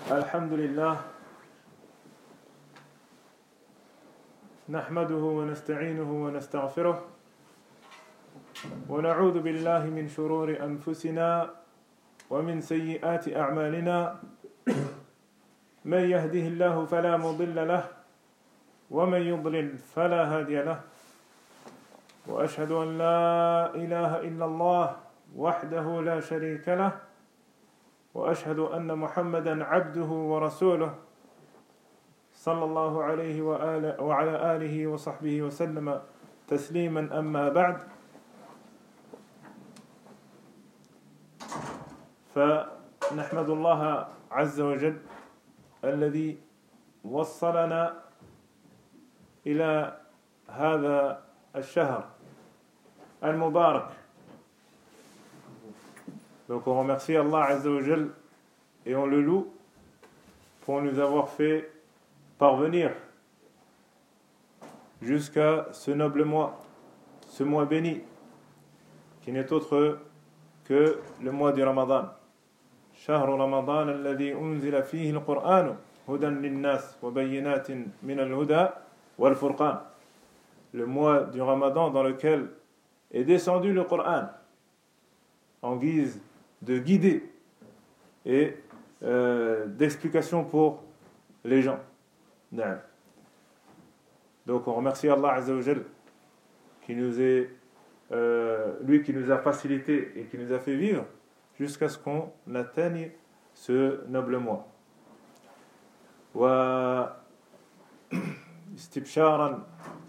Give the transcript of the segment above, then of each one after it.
الحمد لله نحمده ونستعينه ونستغفره ونعوذ بالله من شرور أنفسنا ومن سيئات أعمالنا من يهده الله فلا مضل له ومن يضلل فلا هادي له وأشهد أن لا إله إلا الله وحده لا شريك له وأشهد أن محمدًا عبده ورسوله صلى الله عليه وعلى آله وصحبه وسلم تسليمًا أما بعد فنحمد الله عز وجل الذي وصلنا إلى هذا الشهر المبارك. Donc on remercie Allah Azza wa Jal et on le loue pour nous avoir fait parvenir jusqu'à ce noble mois, ce mois béni, qui n'est autre que le mois du Ramadan. شهر رمضان الذي أنزل فيه القرآن هدى للناس وبينات من الهدى والفرقان. Le mois du Ramadan dans lequel est descendu le Coran en guise de guider et d'explication pour les gens. Donc on remercie Allah Azza wa Jal qui nous est lui qui nous a facilité et qui nous a fait vivre jusqu'à ce qu'on atteigne ce noble mois. واستبشارا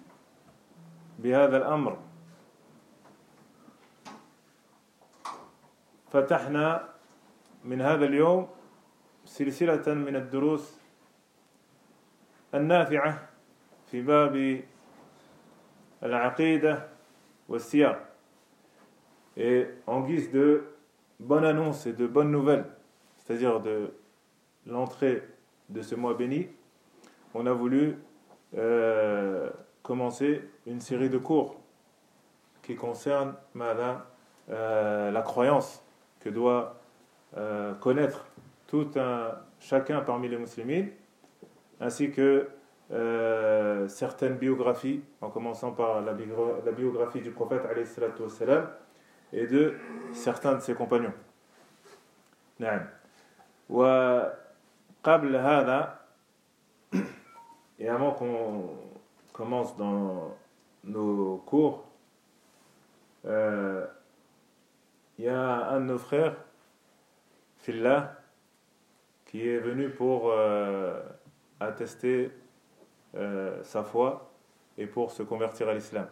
بهذا الأمر فتحنا من هذا اليوم سلسلة من الدروس النافعة في باب العقيدة والسير. Et en guise de bonne annonce et de bonne nouvelle, c'est-à-dire de l'entrée de ce mois béni, on a voulu commencer une série de cours qui concernent la croyance que doit connaître chacun parmi les musulmans, ainsi que certaines biographies, en commençant par la biographie du prophète alayhi salatu wassalam et de certains de ses compagnons. وقبل هذا, et avant qu'on commence dans nos cours, il y a un de nos frères, Fillah, qui est venu pour attester sa foi et pour se convertir à l'islam.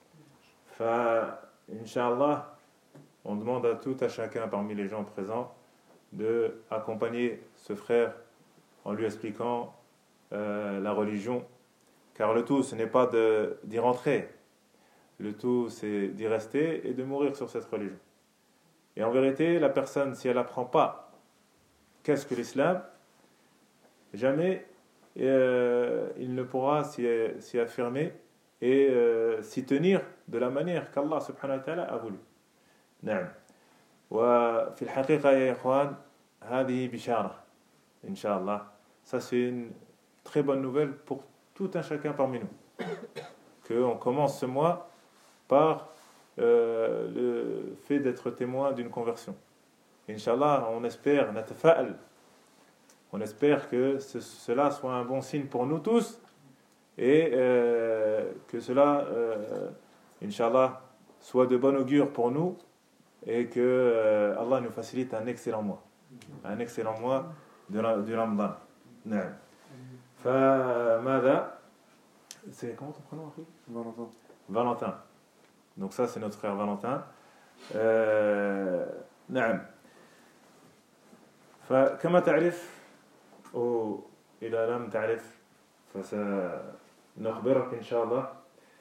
Inch'Allah, on demande à tout à chacun parmi les gens présents de accompagner ce frère en lui expliquant la religion, car le tout ce n'est pas d'y rentrer, le tout c'est d'y rester et de mourir sur cette religion. Et en vérité, la personne, si elle n'apprend pas qu'est-ce que l'islam, jamais il ne pourra s'y affirmer et s'y tenir de la manière qu'Allah subhanahu wa ta'ala a voulu. نعم. وفي الحقيقة يا إخوان هذه بشارة إن شاء الله. Ça c'est une très bonne nouvelle pour tout un chacun parmi nous, qu'on commence ce mois par le fait d'être témoin d'une conversion. Inch'Allah, on espère, on espère que cela soit un bon signe pour nous tous et que cela, Inch'Allah, soit de bon augure pour nous et que Allah nous facilite un excellent mois du Ramadan. نعم. فماذا c'est comment ton prénom après? Valentin. Donc ça c'est notre frère Valentin. نعم. فكما تعرف أو إذا لم تعرف فسنخبرك إن شاء الله.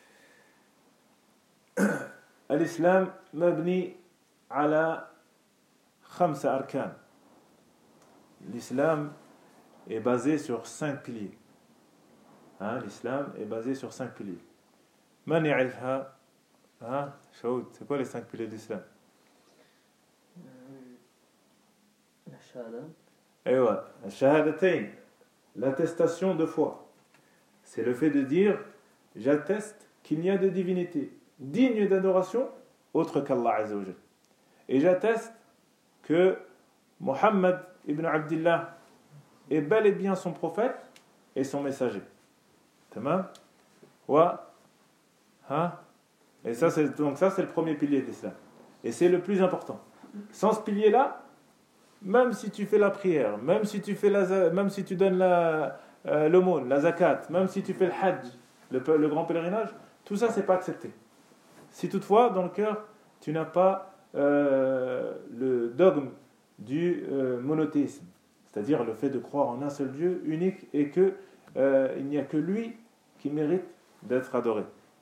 الإسلام مبني على 5 أركان. L'islam est basé sur 5 piliers. L'islam est basé sur 5 piliers. من يعرفها؟ شهود, c'est quoi les 5 piliers de l'islam? Aywa, shahadatayn, l'attestation de foi. C'est le fait de dire j'atteste qu'il n'y a de divinité digne d'adoration autre qu'Allah Azza wa Jal. Et j'atteste que Muhammad ibn Abdillah est bel et bien son prophète et son messager. Tamam? Wa ha? Et ça c'est le premier pilier de l'islam. Et c'est le plus important. Sans ce pilier-là, même si tu fais la prière, même si tu donnes l'aumône, la zakat, même si tu fais le hajj, le grand pèlerinage, tout ça c'est pas accepté. Si toutefois dans le cœur tu n'as pas le dogme du monothéisme, c'est-à-dire le fait de croire en un seul Dieu unique et que il n'y a que lui qui mérite d'être adoré.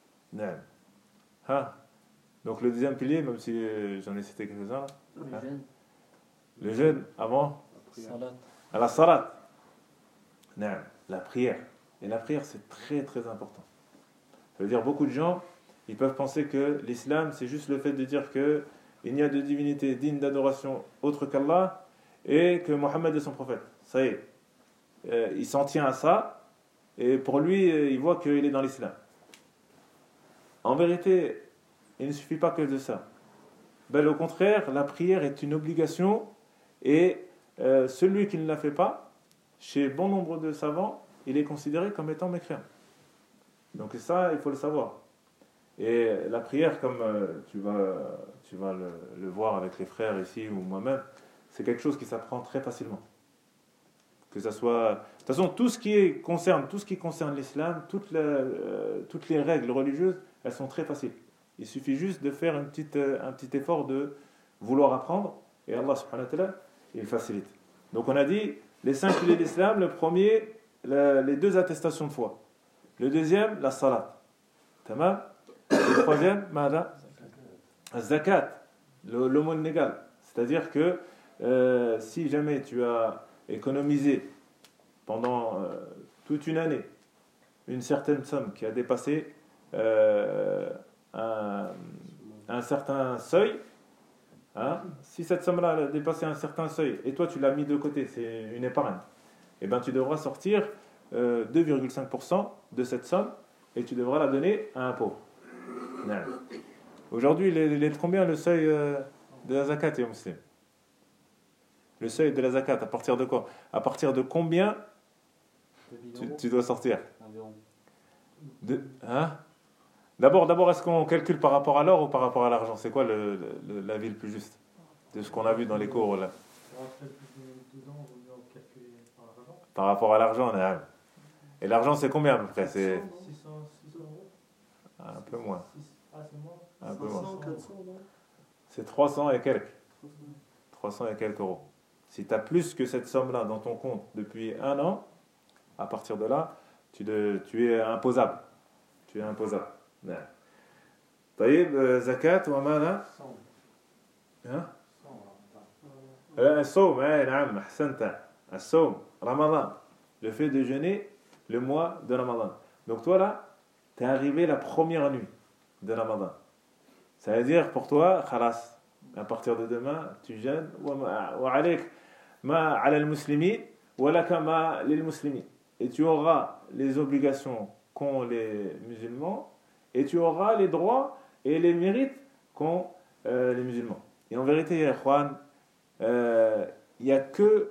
Donc le deuxième pilier, même si j'en ai cité quelques-uns, le jeûne avant à la salat, la prière. Et la prière c'est très très important. Ça veut dire beaucoup de gens ils peuvent penser que l'islam c'est juste le fait de dire que il n'y a de divinité digne d'adoration autre qu'Allah et que Mohammed est son prophète. Ça y est, il s'en tient à ça et pour lui il voit qu'il est dans l'islam. En vérité, il ne suffit pas que de ça. Au contraire, la prière est une obligation et celui qui ne la fait pas, chez bon nombre de savants, il est considéré comme étant mécréant. Donc ça, il faut le savoir. Et la prière, comme tu vas le voir avec les frères ici ou moi-même, c'est quelque chose qui s'apprend très facilement. Que ça soit, de toute façon, tout ce qui concerne l'islam, toutes les règles religieuses, elles sont très faciles. Il suffit juste de faire un petit effort de vouloir apprendre, et Allah subhanahu wa ta'ala, il facilite. Donc on a dit les 5 piliers de l'islam. Le premier, les 2 attestations de foi. Le deuxième, la salat. Tamam. Le troisième, zakat, l'aumône légale. C'est-à-dire que si jamais tu as économisé pendant toute une année une certaine somme qui a dépassé un certain seuil, si cette somme-là a dépassé un certain seuil et toi tu l'as mis de côté, c'est une épargne, et ben tu devras sortir 2,5% de cette somme et tu devras la donner à un pauvre. Aujourd'hui, il est de combien le seuil de la zakat, ya muslim? Le seuil de la zakat, à partir de quoi? À partir de combien tu dois sortir? D'abord, est-ce qu'on calcule par rapport à l'or ou par rapport à l'argent? C'est quoi la vie le plus juste de ce qu'on a vu dans les cours là? Par rapport à l'argent, et l'argent c'est combien à peu près? C'est 600 euros. Un peu moins. Un peu 500, moins. 400, non? C'est 300 et quelques. 300 et quelques euros. Si tu as plus que cette somme-là dans ton compte depuis un an, à partir de là, tu es imposable. Tu es imposable. طيب زكاة وماذا؟ الصوم. نعم أحسنت. الصوم Ramadan. Le fait de jeûner le mois de Ramadan. Donc toi là, tu es arrivé la première nuit de Ramadan. Ça veut dire pour toi, khalas, à partir de demain, tu jeûnes. وعليك ما على المسلمين ولك ما للمسلمين. Et tu auras les obligations qu'ont les musulmans et tu auras les droits et les mérites qu'ont les musulmans. Et en vérité, ya ikhwan, il y a que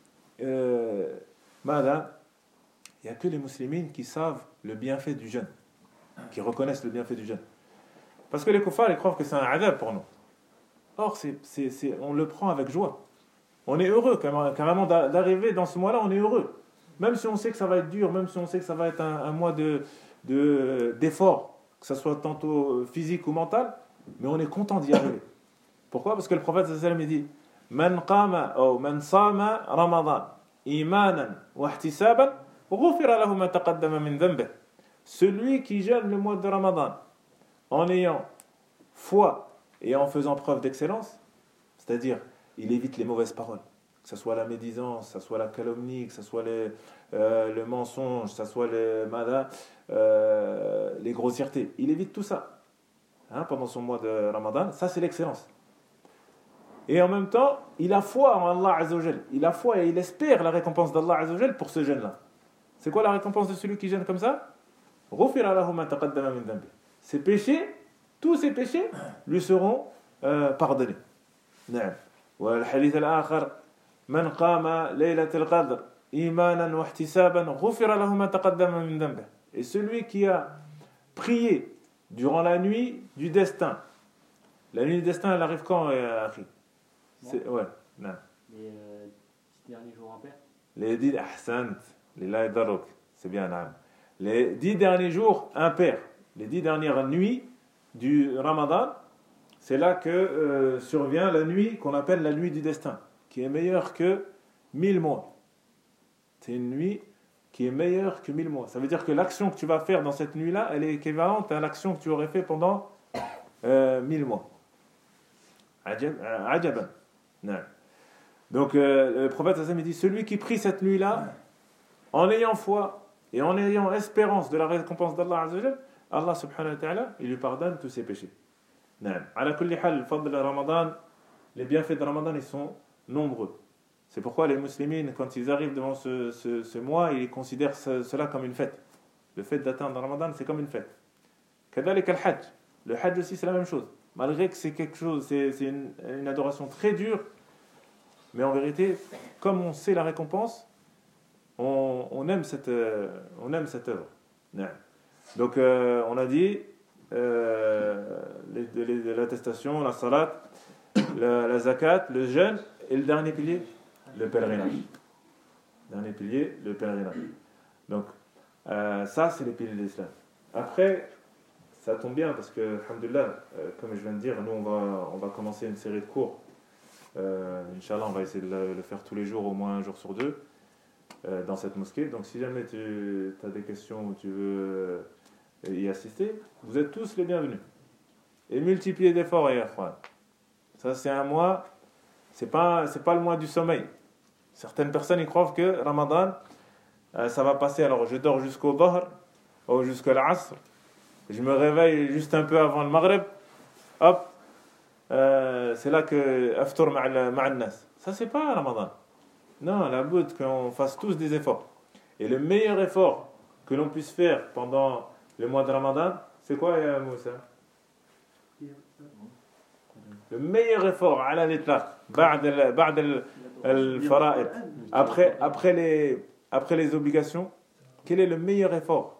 il y a que les musulmans qui savent le bienfait du jeûne, qui reconnaissent le bienfait du jeûne. Parce que les kuffars, ils croient que c'est un adab pour nous. Or, on le prend avec joie. On est heureux, carrément d'arriver dans ce mois-là, on est heureux. Même si on sait que ça va être dur, même si on sait que ça va être un mois d'effort, que ce soit tantôt physique ou mental, mais on est content d'y arriver. Pourquoi? Parce que le prophète sallallahu alayhi wa sallam dit Man qama ou man sama Ramadan imanan wa ihtisaban ghufira lahu ma taqaddama min dhanbihi. Celui qui jeûne le mois de Ramadan en ayant foi et en faisant preuve d'excellence, c'est-à-dire il évite les mauvaises paroles, que ce soit la médisance, que ce soit la calomnie, que ce soit le mensonge, que ce soit les grossièretés. Il évite tout ça pendant son mois de Ramadan. Ça, c'est l'excellence. Et en même temps, il a foi en Allah Azza wa Jal. Il a foi et il espère la récompense d'Allah Azza wa Jal pour ce jeûne-là. C'est quoi la récompense de celui qui jeûne comme ça? غُفِرَ لَهُ مَا تَقَدَّمَ مِنْ ذَنْبِهِ. Ses péchés, tous ses péchés, lui seront pardonnés. نعم. والحديث الآخر من قام ليلة القدر إيمانا واحتسابا غفر له ما تقدم من ذنبه. Et celui qui a prié durant la nuit du destin. La nuit du destin, elle arrive quand, Akhi? Ouais, non. Les 10 derniers jours impairs. Les 10 ahsant, lillahi darok, c'est bien, non. Les 10 derniers jours impairs, les 10 dernières nuits du Ramadan, c'est là que survient la nuit qu'on appelle la nuit du destin, qui est meilleure que 1000 mois. C'est une nuit qui est meilleure que 1000 mois. Ça veut dire que l'action que tu vas faire dans cette nuit-là, elle est équivalente à l'action que tu aurais fait pendant 1000 mois. Ajaban. Non. Donc le prophète Hassan dit, celui qui prie cette nuit-là, en ayant foi et en ayant espérance de la récompense d'Allah Azza wa Jal, Allah subhanahu wa ta'ala, il lui pardonne tous ses péchés. Non. Ala kulli hal, le fadl de Ramadan, les bienfaits de Ramadan, ils sont nombreux. C'est pourquoi les musulmans, quand ils arrivent devant ce mois, ils considèrent cela comme une fête. Le fait d'atteindre Ramadan, c'est comme une fête. Kadalik al-Hajj. Le Hajj aussi, c'est la même chose. Malgré que c'est quelque chose, c'est une adoration très dure, mais en vérité, comme on sait la récompense, on aime cette œuvre. Donc, on a dit l'attestation, la salat, la zakat, le jeûne, et le dernier pilier, le pèlerinage. Dernier pilier, le pèlerinage. Donc, ça, c'est les piliers de l'islam. Après, ça tombe bien parce que, alhamdoulilah, comme je viens de dire, nous, on va commencer une série de cours. Inch'Allah, on va essayer de le faire tous les jours, au moins un jour sur deux, dans cette mosquée. Donc, si jamais tu as des questions ou tu veux y assister, vous êtes tous les bienvenus. Et multipliez d'efforts, ya ikhwan. Ça, c'est un mois, c'est pas le mois du sommeil. Certaines personnes y croient que Ramadan, ça va passer. Alors, je dors jusqu'au Dhahr ou jusqu'à l'Asr. Je me réveille juste un peu avant le Maghreb. Hop, c'est là que aftour ma'al nas. Ça, c'est pas Ramadan. Non, la bout qu'on fasse tous des efforts. Et le meilleur effort que l'on puisse faire pendant le mois de Ramadan, c'est quoi, Moussa? Le meilleur effort, ala l'itlaq, ba'd al-fara'id, après les obligations, quel est le meilleur effort?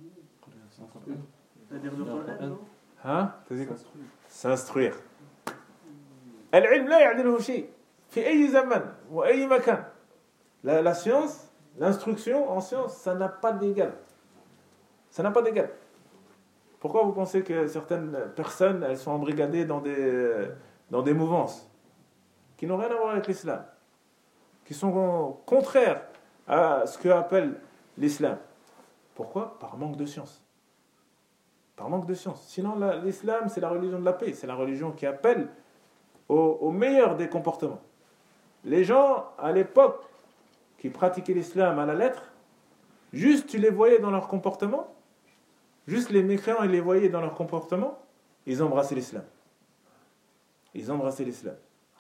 Hein? S'instruire. Al-ilm la ya'diluhu shay fi ay zaman wa ay makan. La science, l'instruction en science, ça n'a pas d'égal. Ça n'a pas d'égal. Pourquoi vous pensez que certaines personnes, elles sont embrigadées dans des mouvances qui n'ont rien à voir avec l'islam, qui sont contraires à ce que appelle l'islam? Pourquoi? Par manque de science. Par manque de science. Sinon, l'islam, c'est la religion de la paix. C'est la religion qui appelle au meilleur des comportements. Les gens, à l'époque, qui pratiquaient l'islam à la lettre, juste tu les voyais dans leur comportement, juste les mécréants, ils les voyaient dans leur comportement, ils embrassaient l'islam. Ils embrassaient l'islam.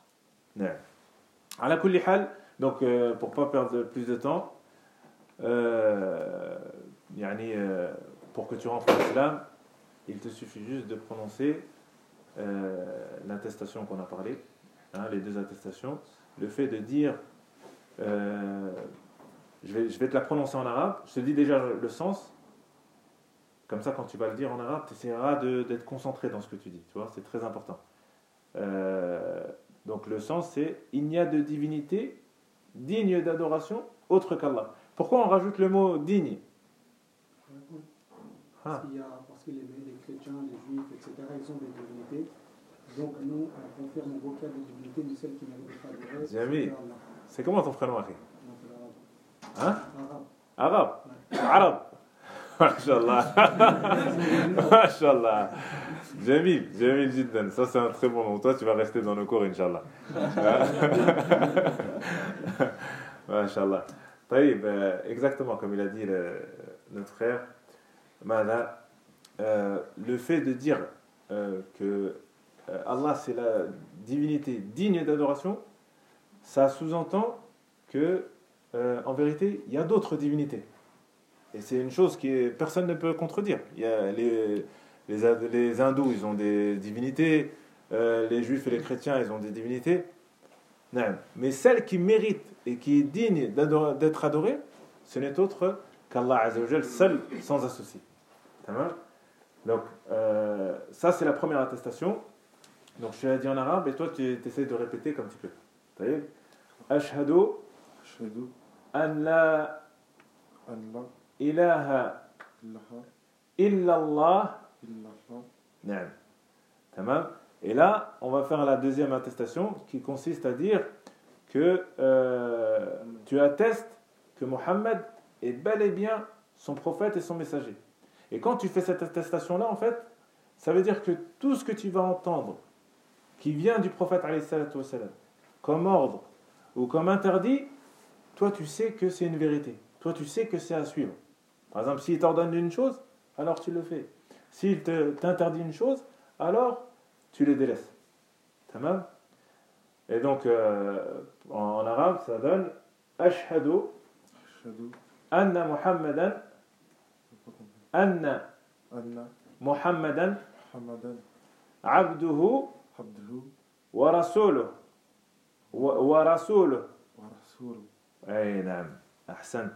Ala kulli hal, donc pour ne pas perdre plus de temps, pour que tu rentres en islam, il te suffit juste de prononcer l'attestation qu'on a parlé, les deux attestations, le fait de dire, je vais te la prononcer en arabe, je te dis déjà le sens, comme ça quand tu vas le dire en arabe, tu essaieras d'être concentré dans ce que tu dis, tu vois, c'est très important. Donc le sens c'est, il n'y a de divinité digne d'adoration autre qu'Allah. Pourquoi on rajoute le mot digne? Parce que les chrétiens, les juifs, etc., ils ont des divinités. Donc nous, on confirme au vocable des divinités de celles qui n'arrivent pas de reste. Jamil, c'est comment ton prénom, Akhi? Hein? Arabe. Arabe. Mashallah. Mashallah. Jamil Jiddan. Ça, c'est un très bon nom. Toi, tu vas rester dans le cours, Inch'Allah. Mashallah. Taïb, exactement comme il a dit notre frère, le fait de dire que Allah, c'est divinité digne d'adoration, ça sous-entend que, en vérité, il y a d'autres divinités. Et c'est une chose personne ne peut contredire. Il y a les hindous, ils ont des divinités, les juifs et les chrétiens, ils ont des divinités. Non. Mais celle qui mérite et qui est digne d'être adorée, ce n'est autre qu'Allah Azza wa Jal, seul, sans associé. Donc, ça c'est la première attestation. Donc, je te l'ai dit en arabe et toi tu essaies de répéter comme tu peux. Ashhadu an la ilaha illallah. Tamam. Et là, on va faire la deuxième attestation qui consiste à dire que tu attestes que Mohammed est bel et bien son prophète et son messager. Et quand tu fais cette attestation-là, en fait, ça veut dire que tout ce que tu vas entendre qui vient du prophète alayhi salatu wa salam, comme ordre ou comme interdit, toi tu sais que c'est une vérité. Toi tu sais que c'est à suivre. Par exemple, s'il t'ordonne une chose, alors tu le fais. S'il t'interdit une chose, alors tu les délaisses. Tamam. Et donc, en arabe, ça donne Ashhadu anna Muhammadan abduhu wa rasuluh wa rasuluh. أي نعم أحسنت.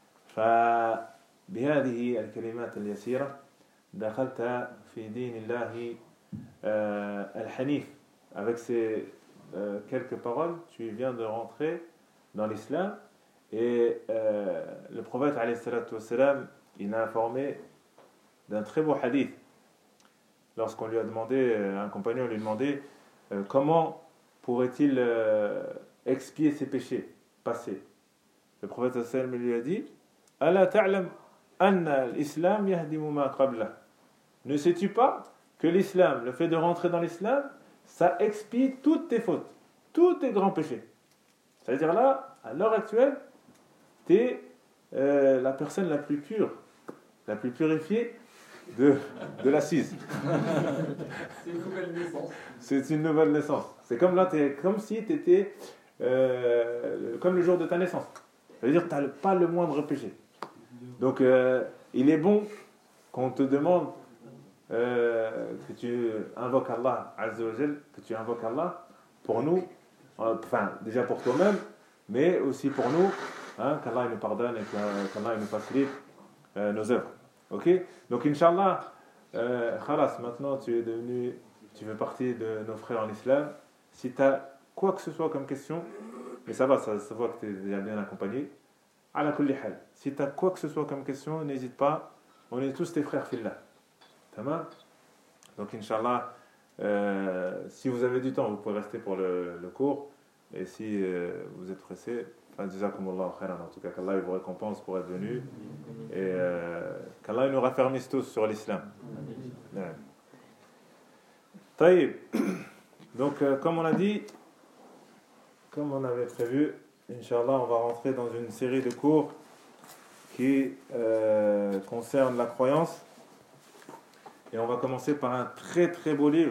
فبهذه الكلمات اليسيرة دخلت في دين الله الحنيف. Avec ces quelques paroles, tu viens de rentrer dans l'islam. Et le prophète alayhi salatu wa salam, il a informé d'un très beau hadith. Lorsqu'on lui a demandé, un compagnon lui demandait comment pourrait-il expier ses péchés passés. Le prophète sallallahu alayhi wa sallam lui a dit Ala ta'lam anna l'islam yahdimu ma qabla. Ne sais-tu pas que l'islam, le fait de rentrer dans l'islam, ça expie toutes tes fautes, tous tes grands péchés. C'est-à-dire là, à l'heure actuelle, tu es la personne la plus pure, la plus purifiée de l'assise. C'est une nouvelle naissance. C'est une nouvelle naissance. C'est comme là, comme si tu étais comme le jour de ta naissance. Ça veut dire que tu n'as pas le moindre péché. Donc, il est bon qu'on te demande que tu invoques Allah Azza wa Jal, que tu invoques Allah pour nous, enfin déjà pour toi-même, mais aussi pour nous, hein, qu'Allah nous pardonne et qu'Allah nous facilite nos œuvres. Ok? Donc Inch'Allah, khalas, maintenant tu fais partie de nos frères en islam. Si tu as quoi que ce soit comme question, mais ça va, ça se voit que tu es déjà bien accompagné. Ala kulli hal. Si tu as quoi que ce soit comme question, n'hésite pas. On est tous tes frères fillah. Tamam. Donc Inch'Allah, si vous avez du temps, vous pouvez rester pour le cours. Et si vous êtes pressé, jazakumullahu khairan. En tout cas, qu'Allah vous récompense pour être venu. Et qu'Allah nous raffermisse tous sur l'islam. Taïb. Donc, comme on a dit, comme on avait prévu, Inch'Allah, on va rentrer dans une série de cours qui concerne la croyance. Et on va commencer par un très très beau livre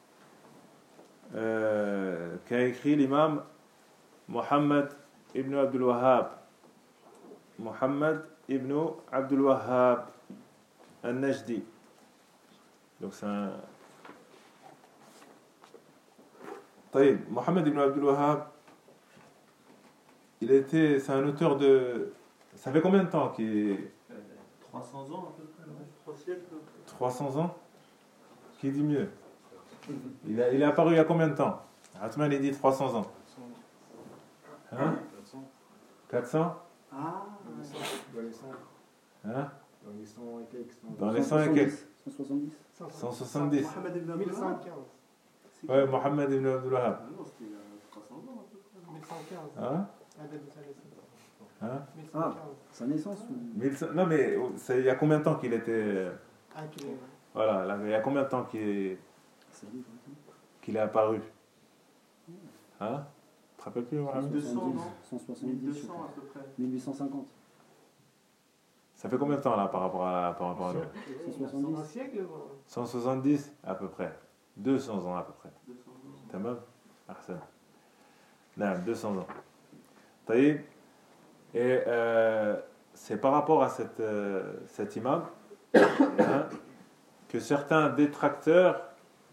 qu'a écrit l'imam Muhammad ibn Abdul Wahhab. Muhammad ibn Abdul Wahhab al-Najdi. Donc c'est un... Taïb, Muhammad ibn Abdul Wahhab, c'est un auteur de... Ça fait combien de temps qu'il est... 300 ans à peu près, 3 siècles. 300 ans? Qui dit mieux? Il est apparu il y a combien de temps? Atman, il dit 300 ans. Hein? 400? Ah, Dans les 100. Hein? Dans les 100 et quelques. Dans les 100 et quelques. 170. 170. Mohamed ibn Abdul Wahhab. 1115. Ouais, Mohamed ibn Abdul Wahhab. Ah non, c'était il y a 300 ans à peu près. 1115. Hein? Hein? 1115. Sa naissance ou... Non, mais il y a combien de temps qu'il était... Ah, qu'il est... Voilà, là, il y a combien de temps qu'il est apparu? Hein? Tu te rappelles plus, Mohamed? 200, non? 170, 1200 à peu près. 1850. Ça fait combien de temps là par rapport à nous? 170. Un siècle 170 à peu près. 200 ans à peu près. 200 ans. Tamam. Ahsan. Non, 200 ans. Taïb. Et c'est par rapport à cet imam hein, que certains détracteurs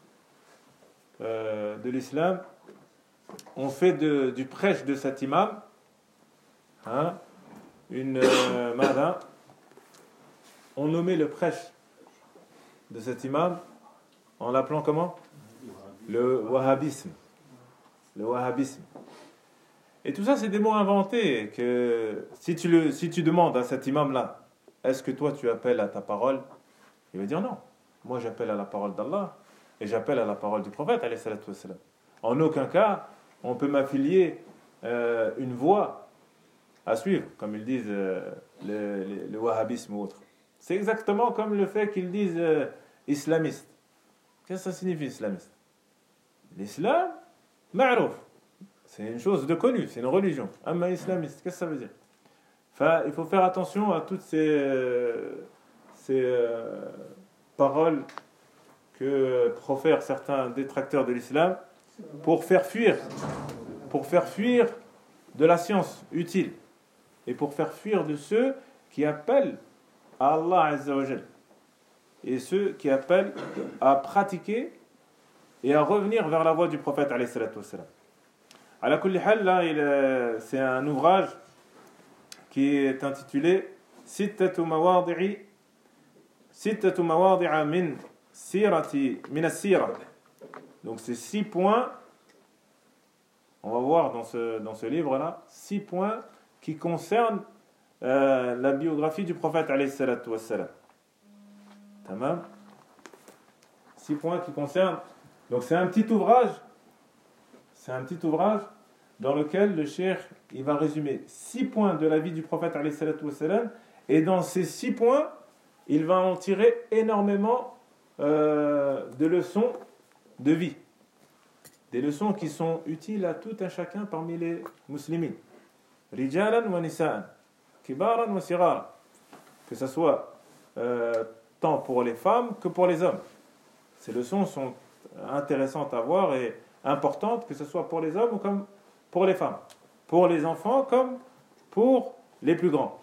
de l'islam ont fait du prêche de cet imam hein, une madin, ont nommé le prêche de cet imam en l'appelant comment? Le wahhabisme. Le wahhabisme. Et tout ça, c'est des mots inventés que si tu demandes à cet imam-là, est-ce que toi tu appelles à ta parole? Il va dire non. Moi, j'appelle à la parole d'Allah et j'appelle à la parole du prophète, alayhi salatu wassalam. En aucun cas, on peut m'affilier une voie à suivre, comme ils disent le wahhabisme ou autre. C'est exactement comme le fait qu'ils disent islamiste. Qu'est-ce que ça signifie islamiste? L'islam, ma'rouf. C'est une chose de connue, c'est une religion. Amma islamiste, qu'est-ce que ça veut dire? Enfin, il faut faire attention à toutes ces paroles que profèrent certains détracteurs de l'islam pour faire fuir de la science utile et pour faire fuir de ceux qui appellent à Allah Azza wa Jal et ceux qui appellent à pratiquer et à revenir vers la voie du prophète alayhi salatu wassalam. Ala kulli hal, là, c'est un ouvrage qui est intitulé Sittatu mawadi'a min as-sira. Donc c'est 6 points, on va voir dans ce livre-là, 6 points qui concernent la biographie du prophète alayhi salatu wassalam. Tamam. 6 points qui concernent. Donc c'est un petit ouvrage dans lequel le cheikh il va résumer 6 points de la vie du prophète alayhi salatu wassalam, et dans ces 6 points il va en tirer énormément de leçons de vie, des leçons qui sont utiles à tout un chacun parmi les musulmans, rijalan wa nisa'an, kibaran wa sigara, que ce soit tant pour les femmes que pour les hommes. Ces leçons sont intéressantes à voir et importantes, que ce soit pour les hommes ou comme pour les femmes, pour les enfants comme pour les plus grands.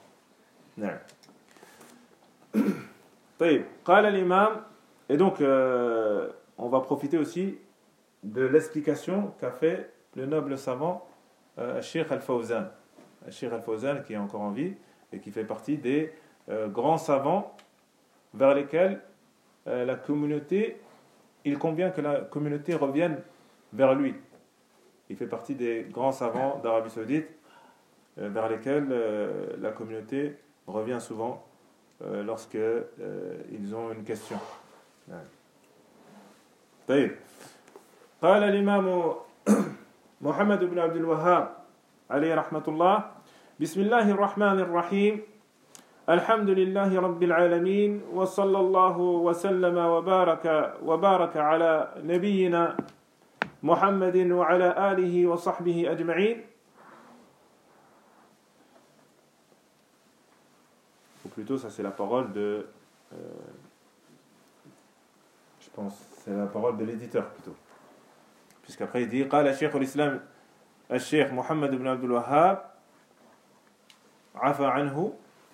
قال الإمام. Et donc on va profiter aussi de l'explication qu'a fait le noble savant Cheikh Al-Fawzan. Cheikh Al-Fawzan qui est encore en vie et qui fait partie des grands savants vers lesquels la communauté, il convient que la communauté revienne vers lui. Il fait partie des grands savants d'Arabie Saoudite vers lesquels la communauté revient souvent lorsque ils ont une question. طيب. قال الإمام محمد بن عبد الوهاب عليه رحمة الله: بسم الله الرحمن الرحيم. الحمد لله رب العالمين وصلى الله وسلم وبارك على نبينا محمد وعلى آله وصحبه أجمعين. Ou plutôt, ça c'est la parole de je pense c'est la parole de l'éditeur plutôt, puisqu'après il dit قال شيخ الإسلام الشيخ محمد بن عبد الوهاب عفى عنه: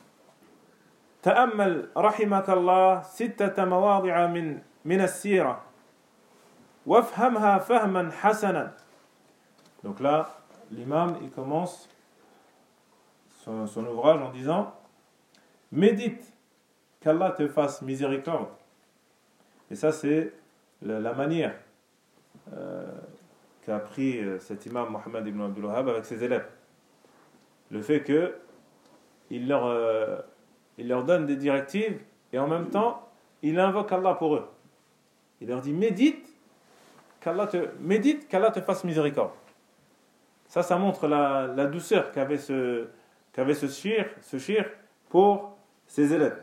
تأمل رحمك الله 6 مواضع من السيرة وافهمها فهما حسنا. Donc là, l'imam il commence son ouvrage en disant: médite qu'Allah te fasse miséricorde. Et ça c'est la manière qu'a pris cet imam Mohammed ibn Abdul Wahhab avec ses élèves. Le fait que il leur donne des directives et en même temps il invoque Allah pour eux. Il leur dit: médite qu'Allah te fasse miséricorde. Ça montre la douceur qu'avait ce shir pour ses élèves.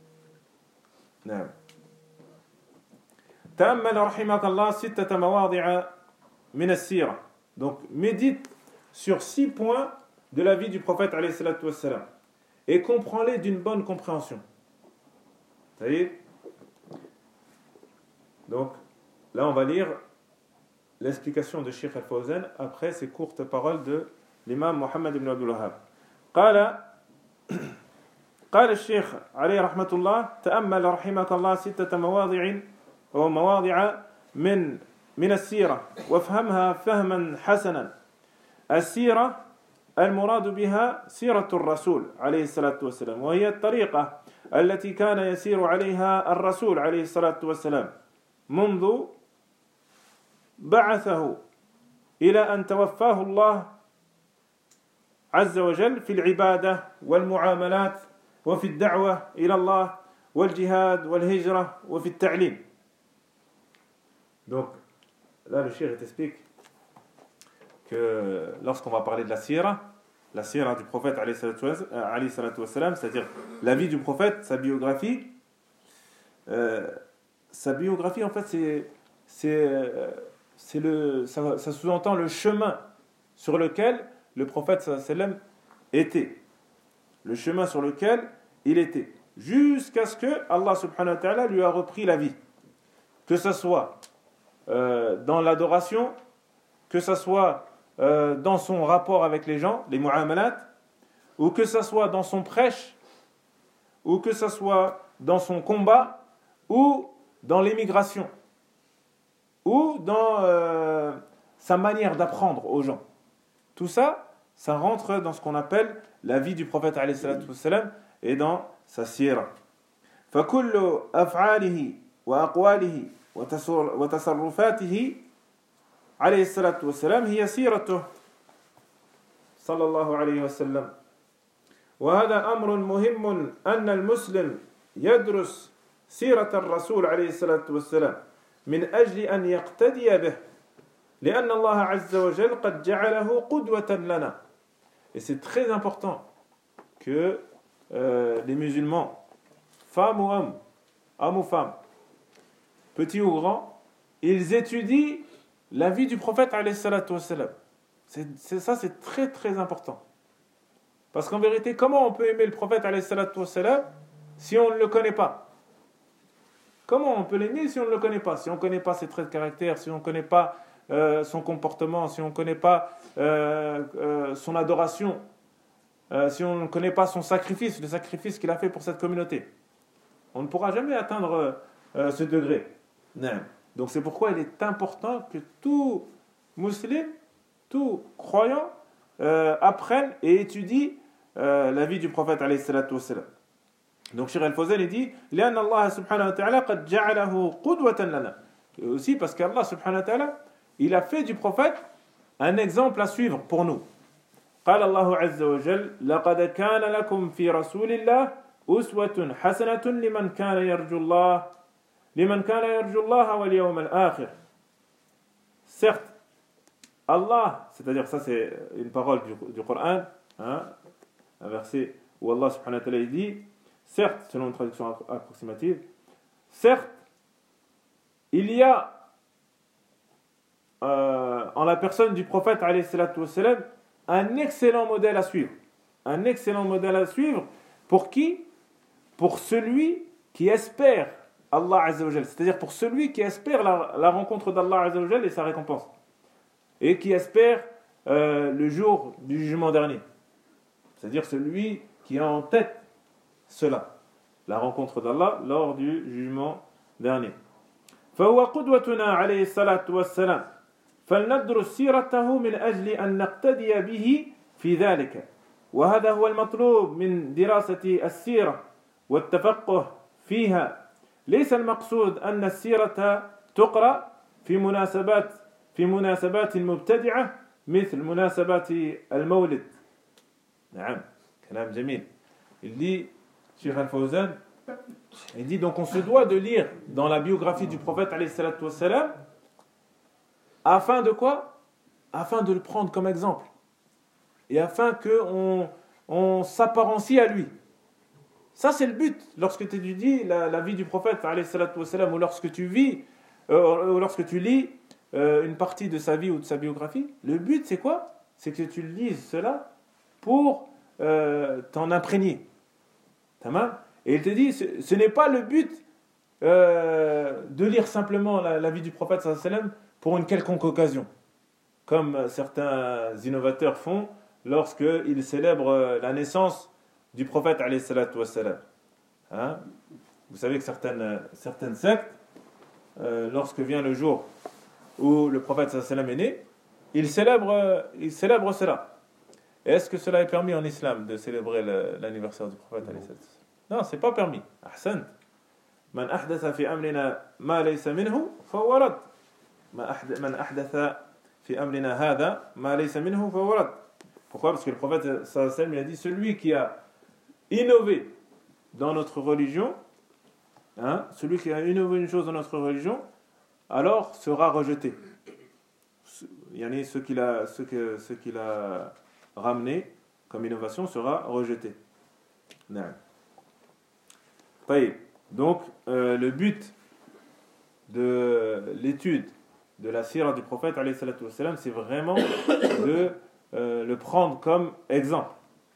تأمل رحمك الله 6 مواضع من السيرة. Donc médite sur 6 points de la vie du prophète alayhi salatu wassalam et comprends-les d'une bonne compréhension. Ça y est. Donc là on va lire l'explication de Cheikh Al-Fawzan après ces courtes paroles de l'imam Mohammed ibn Abdul Wahhab. قال الشيخ عليه رحمة الله تأمل رحمك الله 6 مواضع أو مواضع من السيرة وافهمها فهما حسنا. السيرة المراد بها سيرة الرسول عليه الصلاة والسلام، وهي الطريقة التي كان يسير عليها الرسول عليه الصلاة والسلام منذ بعثه إلى أن توفاه الله عز وجل في العبادة والمعاملات وفي الدعوة إلى الله والجهاد والهجرة وفي التعليم. Donc là le cheikh explique que lorsqu'on va parler de la sira du prophète alayhi salatu wassalam, c'est-à-dire la vie du prophète, sa biographie en fait ça sous-entend le chemin sur lequel le prophète sallallahu alayhi wa sallam était, le chemin sur lequel il était, jusqu'à ce que Allah subhanahu wa ta'ala lui a repris la vie, que ce soit dans l'adoration, que ce soit dans son rapport avec les gens, les mu'amalat, ou que ce soit dans son prêche, ou que ce soit dans son combat, ou dans l'émigration, ou dans sa manière d'apprendre aux gens. Tout ça, ça rentre dans ce qu'on appelle la vie du prophète alayhi salatu wassalam et dans sa sira. فكل أفعاله وأقواله وتصرفاته عليه الصلاة والسلام هي سيرته صلى الله عليه وسلم. وهذا أمر مهم أن المسلم يدرس سيرة الرسول عليه الصلاة والسلام من أجل أن يقتدي به لأن الله عز وجل قد جعله قدوة لنا. Et c'est très important que les musulmans, femmes ou hommes ou femmes, petits ou grands, ils étudient la vie du prophète alayhi salatu wassalam. Ça c'est très très important. Parce qu'en vérité, comment on peut aimer le prophète alayhi salatu wassalam si on ne le connaît pas? Comment on peut l'aimer si on ne le connaît pas? Si on ne connaît pas ses traits de caractère, si on ne connaît pas son comportement, si on ne connaît pas son adoration, si on ne connaît pas son sacrifice, le sacrifice qu'il a fait pour cette communauté, on ne pourra jamais atteindre ce degré. Donc c'est pourquoi il est important que tout musulman, tout croyant apprenne et étudie la vie du prophète alayhi salatu wassalam. Donc Cheikh Al-Fawzan il dit لأن الله سبحانه وتعالى قد جعله قدوة لنا. Et aussi parce qu'Allah subhanahu wa ta'ala il a fait du prophète un exemple à suivre pour nous. قال الله عز وجل لقد كان لكم في رسول الله أسوة حسنة لمن كان يرجو الله واليوم الآخر. Certes, Allah, c'est-à-dire ça c'est une parole du Coran, hein, un verset où Allah subhanahu wa ta'ala il dit, certes, selon une traduction approximative, certes, il y a en la personne du prophète alayhi salatu wassalam un excellent modèle à suivre. Un excellent modèle à suivre pour qui? Pour celui qui espère Allah Azza wa Jal. C'est-à-dire pour celui qui espère la rencontre d'Allah Azza wa Jal et sa récompense. Et qui espère le jour du jugement dernier. C'est-à-dire celui qui a en tête cela. La rencontre d'Allah lors du jugement dernier. فهو قدوتنا عليه الصلاة والسلام فلندرس سيرته من أجل أن نقتدي به في ذلك وهذا هو المطلوب من دراسة السيرة والتفقه فيها ليس المقصود أن السيرة تقرأ في مناسبات مبتدعة مثل مناسبات المولد. نعم كلام جميل. Il dit Cheikh Al-Fawzan, il dit donc on se doit de lire dans la biographie du prophète alayhi salatu wassalam afin de quoi? Afin de le prendre comme exemple et afin qu'on s'apparencie à lui. Ça c'est le but lorsque tu étudies la vie du prophète alayhi salatu wassalam, ou lorsque tu vis ou lorsque tu lis une partie de sa vie ou de sa biographie. Le but c'est quoi? C'est que tu lises cela pour t'en imprégner. Tamam? Et il te dit, ce n'est pas le but de lire simplement la vie du prophète sallallahu alayhi wa sallam pour une quelconque occasion, comme certains innovateurs font lorsqu'ils célèbrent la naissance du prophète alayhi salatu wassalam. Hein? Vous savez que certaines sectes, lorsque vient le jour où le prophète sallallahu alayhi wa sallam est né, ils célèbrent cela. Et est-ce que cela est permis en islam de célébrer l'anniversaire du prophète alayhi salatu wassalam? Non, c'est pas permis. Ahsan. Man ahdatha fi amrina ma laysa minhu fahuwa rad. Man ahdatha fi amrina hadha ma laysa minhu fahuwa rad. Pourquoi? Parce que le prophète sallallahu alayhi wa sallam il a dit celui qui a innové dans notre religion, hein, celui qui a innové une chose dans notre religion, alors sera rejeté. Yani ce qu'il a ramené comme innovation sera rejeté. Donc le but de l'étude de la sira du prophète alayhi salatu wassalam, c'est vraiment de le prendre comme exemple.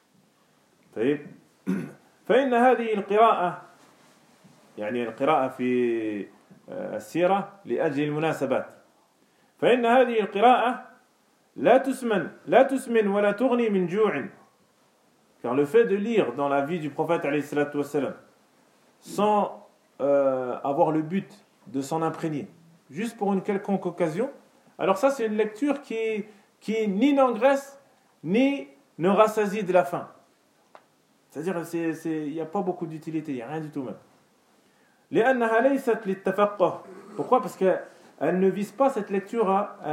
فإن هذه القراءة يعني القراءة في السيرة لأجل المناسبات فإن هذه القراءة لا تسمن ولا تغني من جوع. Car le fait de lire dans la vie du prophète alayhi salatu wassalam sans avoir le but de s'en imprégner, juste pour une quelconque occasion, alors ça c'est une lecture qui ni n'engraisse ni ne rassasie de la faim. C'est-à-dire il n'y a pas beaucoup d'utilité, il n'y a rien du tout même. لأنها ليست للتفقه. Pourquoi? Parce qu'elle ne vise pas cette lecture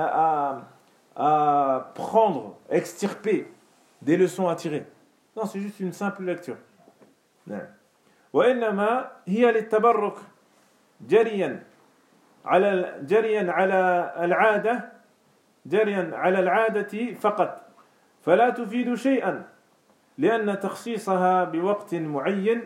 à prendre, extirper des leçons à tirer. Non, c'est juste une simple lecture. وإنما هي للتبرك جريا على العادة فقط فلا تفيد شيئا لأن تخصيصها بوقت معين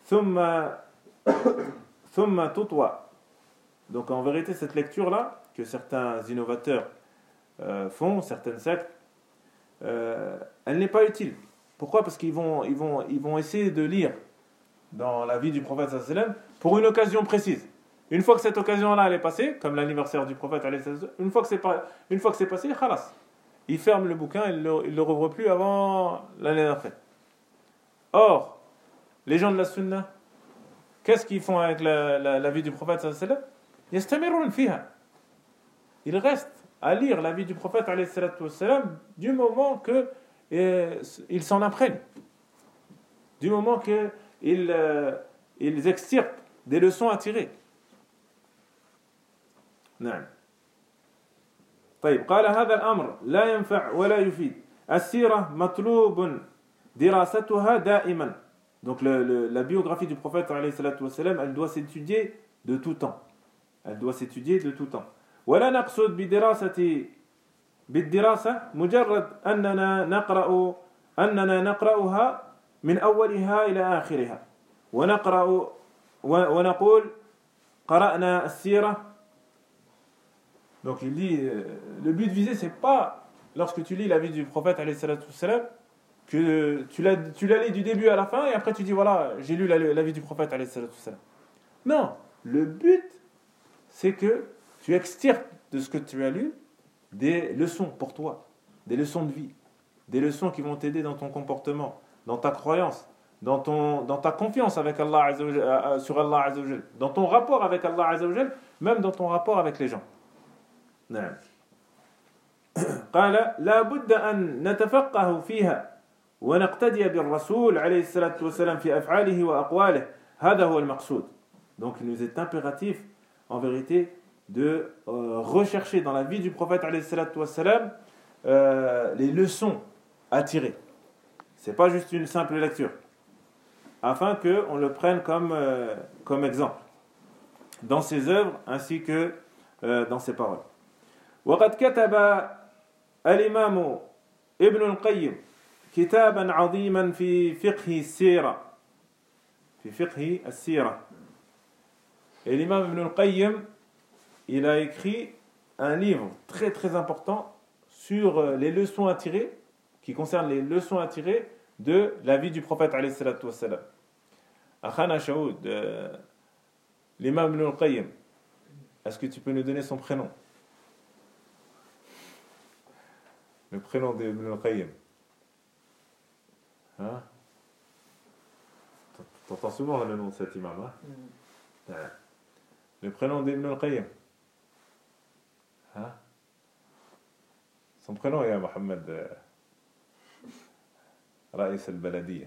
ثم تطوى. Donc en vérité cette lecture là que certains innovateurs font, certaines sectes, elle n'est pas utile. Pourquoi? Parce qu'ils vont essayer de lire dans la vie du prophète sallallahu alayhi wa sallam pour une occasion précise. Une fois que cette occasion là elle est passée, comme l'anniversaire du prophète alayhi wa sallam, une fois que c'est passé, khalas. Il ferme le bouquin, il le rouvre plus avant l'année d'après. Or, les gens de la sunna, qu'est-ce qu'ils font avec la vie du prophète sallallahu alayhi wa sallam? Yastamirun fiha. Ils restent à lire la vie du prophète alayhi wa sallam du moment que ils s'en imprègnent, du moment que ils extirpent des leçons à tirer. نعم. طيب قال هذا الأمر لا ينفع ولا يفيد السيرة مطلوب دراستها دائما. Donc la biographie du prophète alayhi salatu wassalam, elle doit s'étudier de tout temps. Elle doit s'étudier de tout temps. ولا نقصد بالدراسة مجرد أننا نقرأها من أولها إلى آخرها ونقول قرأنا السيرة. Donc il dit le but visé c'est pas lorsque tu lis la vie du prophète alayhi salatu wassalam que tu la lis du début à la fin et après tu dis voilà j'ai lu la vie du prophète alayhi salatu wassalam. Non, le but c'est que tu extirpes de ce que tu as lu des leçons pour toi, des leçons de vie, des leçons qui vont t'aider dans ton comportement, dans ta croyance, dans ta confiance avec Allah Azza wa Jal, sur Allah Azza wa Jal, dans ton rapport avec Allah Azza wa Jal, même dans ton rapport avec les gens. نعم. قال لا بد أن نتفقه فيها ونقتدي بالرسول عليه الصلاة والسلام في أفعاله وأقواله هذا هو المقصود. Donc il nous est impératif en vérité de rechercher dans la vie du prophète alayhi salatu wassalam les leçons à tirer. C'est pas juste une simple lecture, afin que on le prenne comme exemple dans ses œuvres ainsi que dans ses paroles. وقد كتب الإمام ابن القيم كتابا عظيما في فقه السيرة. Et l'imam Ibn al-Qayyim, il a écrit un livre très très important sur les leçons à tirer, qui concerne les leçons à tirer de la vie du prophète alayhi salatu wassalam. Akhana Shaoud, l'imam Ibn al-Qayyim, est-ce que tu peux nous donner son prénom? Le prénom d'Ibn al-Qayyim. Hein? T'entends souvent le nom de cet imam, hein? Ouais. Le prénom d'Ibn al-Qayyim. Hein? Son prénom est Mohamed Raïs al-Baladiya.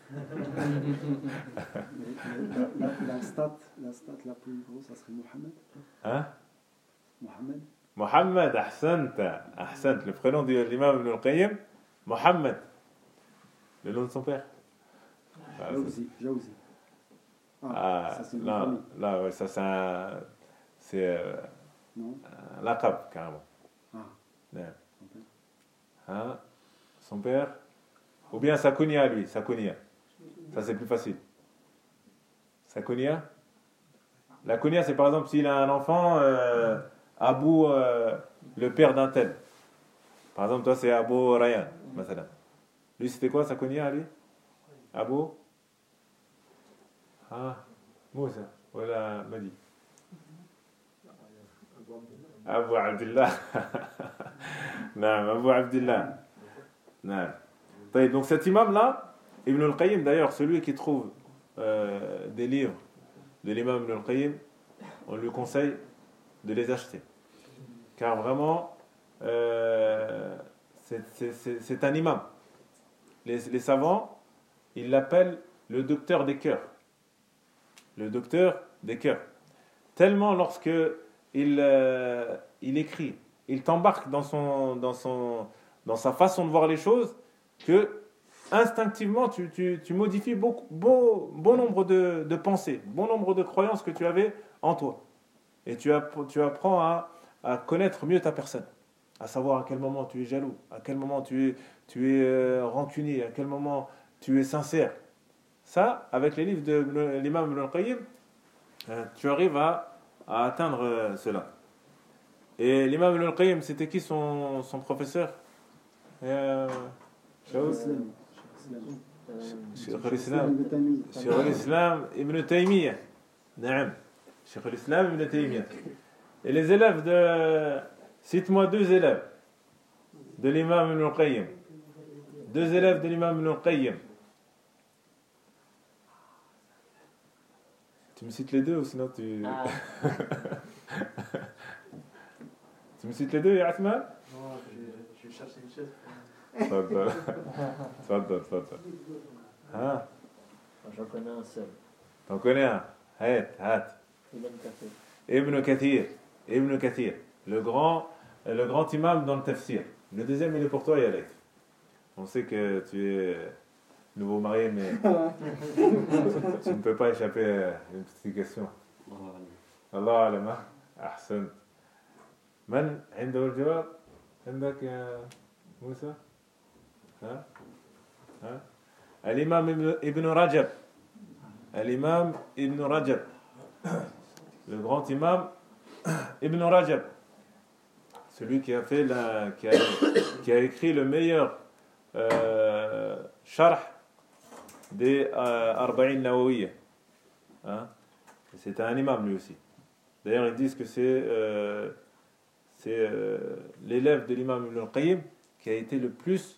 La stat la plus grosse, ça serait Mohamed. Hein? Mohamed. Mohamed, ahsant. Le prénom de l'imam Ibn al-Qayyim, Mohamed. Le nom de son père. Jawzi. Ah, ça c'est une là, famille. là, ouais, ça c'est Non. un laqab, carrément. Ah, Ouais. son père. Hein? Son père. Ou bien sa kunya, lui, sa kunya. Ça, c'est plus facile. Sa kunya. La kunya, c'est par exemple s'il a un enfant, Abou, le père d'un tel. Par exemple, toi, c'est Abou Ryan, مثلا. Lui, c'était quoi sa kunya, lui? Abou? Ah, Moussa. Voilà, Madi. Abou Abdullah. Non, Abou Abdullah. Non. Donc cet imam-là, Ibn al-Qayyim, d'ailleurs, celui qui trouve des livres de l'imam Ibn al-Qayyim, on lui conseille de les acheter. Car vraiment, c'est un imam. Les savants, ils l'appellent le docteur des cœurs. Le docteur des cœurs. Tellement lorsque il écrit, il t'embarque dans sa façon de voir les choses, que instinctivement tu modifies bon nombre de pensées, bon nombre de croyances que tu avais en toi. Et tu apprends à connaître mieux ta personne, à savoir à quel moment tu es jaloux, à quel moment tu es rancunier, à quel moment tu es sincère. Ça, avec les livres de l'imam Ibn al-Qayyim, tu arrives à atteindre cela. Et l'imam Ibn al-Qayyim, c'était qui son professeur? شيخ الإسلام ابن تيمية. نعم, شيخ الإسلام ابن تيمية. Et les élèves cite-moi 2 élèves de l'imam Ibn al-Qayyim. 2 élèves de l'imam Ibn al-Qayyim. Tu me cites les 2 ou sinon tu... Tu me cites les 2, Yathman? Non, je vais chercher une chaise. تفضل. ها J'en connais un seul. t'en connais un? هات. Ibn Kathir. Ibn Kathir, le grand imam dans le tafsir. Le deuxième, il est pour toi, Yalek. On sait que tu es nouveau marié, mais tu ne peux pas échapper à une petite question. Allah alama. Ahsan. من عنده الجواب؟ عندك يا موسى؟ ها؟ الإمام ابن رجب. الإمام ابن رجب. Le grand imam Ibn Rajab, celui qui a écrit le meilleur sharh des Arba'in Nawawiyya. Hein? C'était un imam lui aussi. D'ailleurs, ils disent que c'est l'élève de l'imam Ibn al-Qayyim qui a été le plus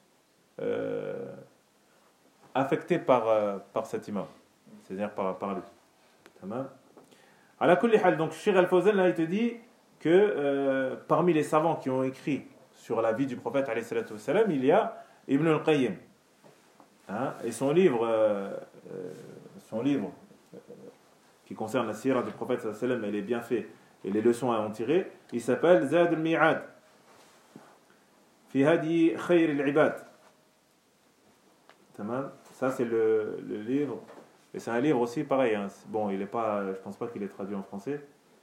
affecté par cet imam, c'est-à-dire par lui. Tamam. Ala kulli hal, donc Cheikh Al-Fawzan là il te dit que parmi les savants qui ont écrit sur la vie du prophète alayhi salatu wassalam, il y a Ibn al-Qayyim, hein, et son livre qui concerne la sira du prophète sallallahu alayhi wa sallam et les bienfaits et les leçons à en tirer, il s'appelle Zad al-Mi'ad fi hadi khayr al-ibad. Tamam. Ça c'est le livre. Et c'est un livre aussi pareil. Hein. Bon, je pense pas qu'il est traduit en français.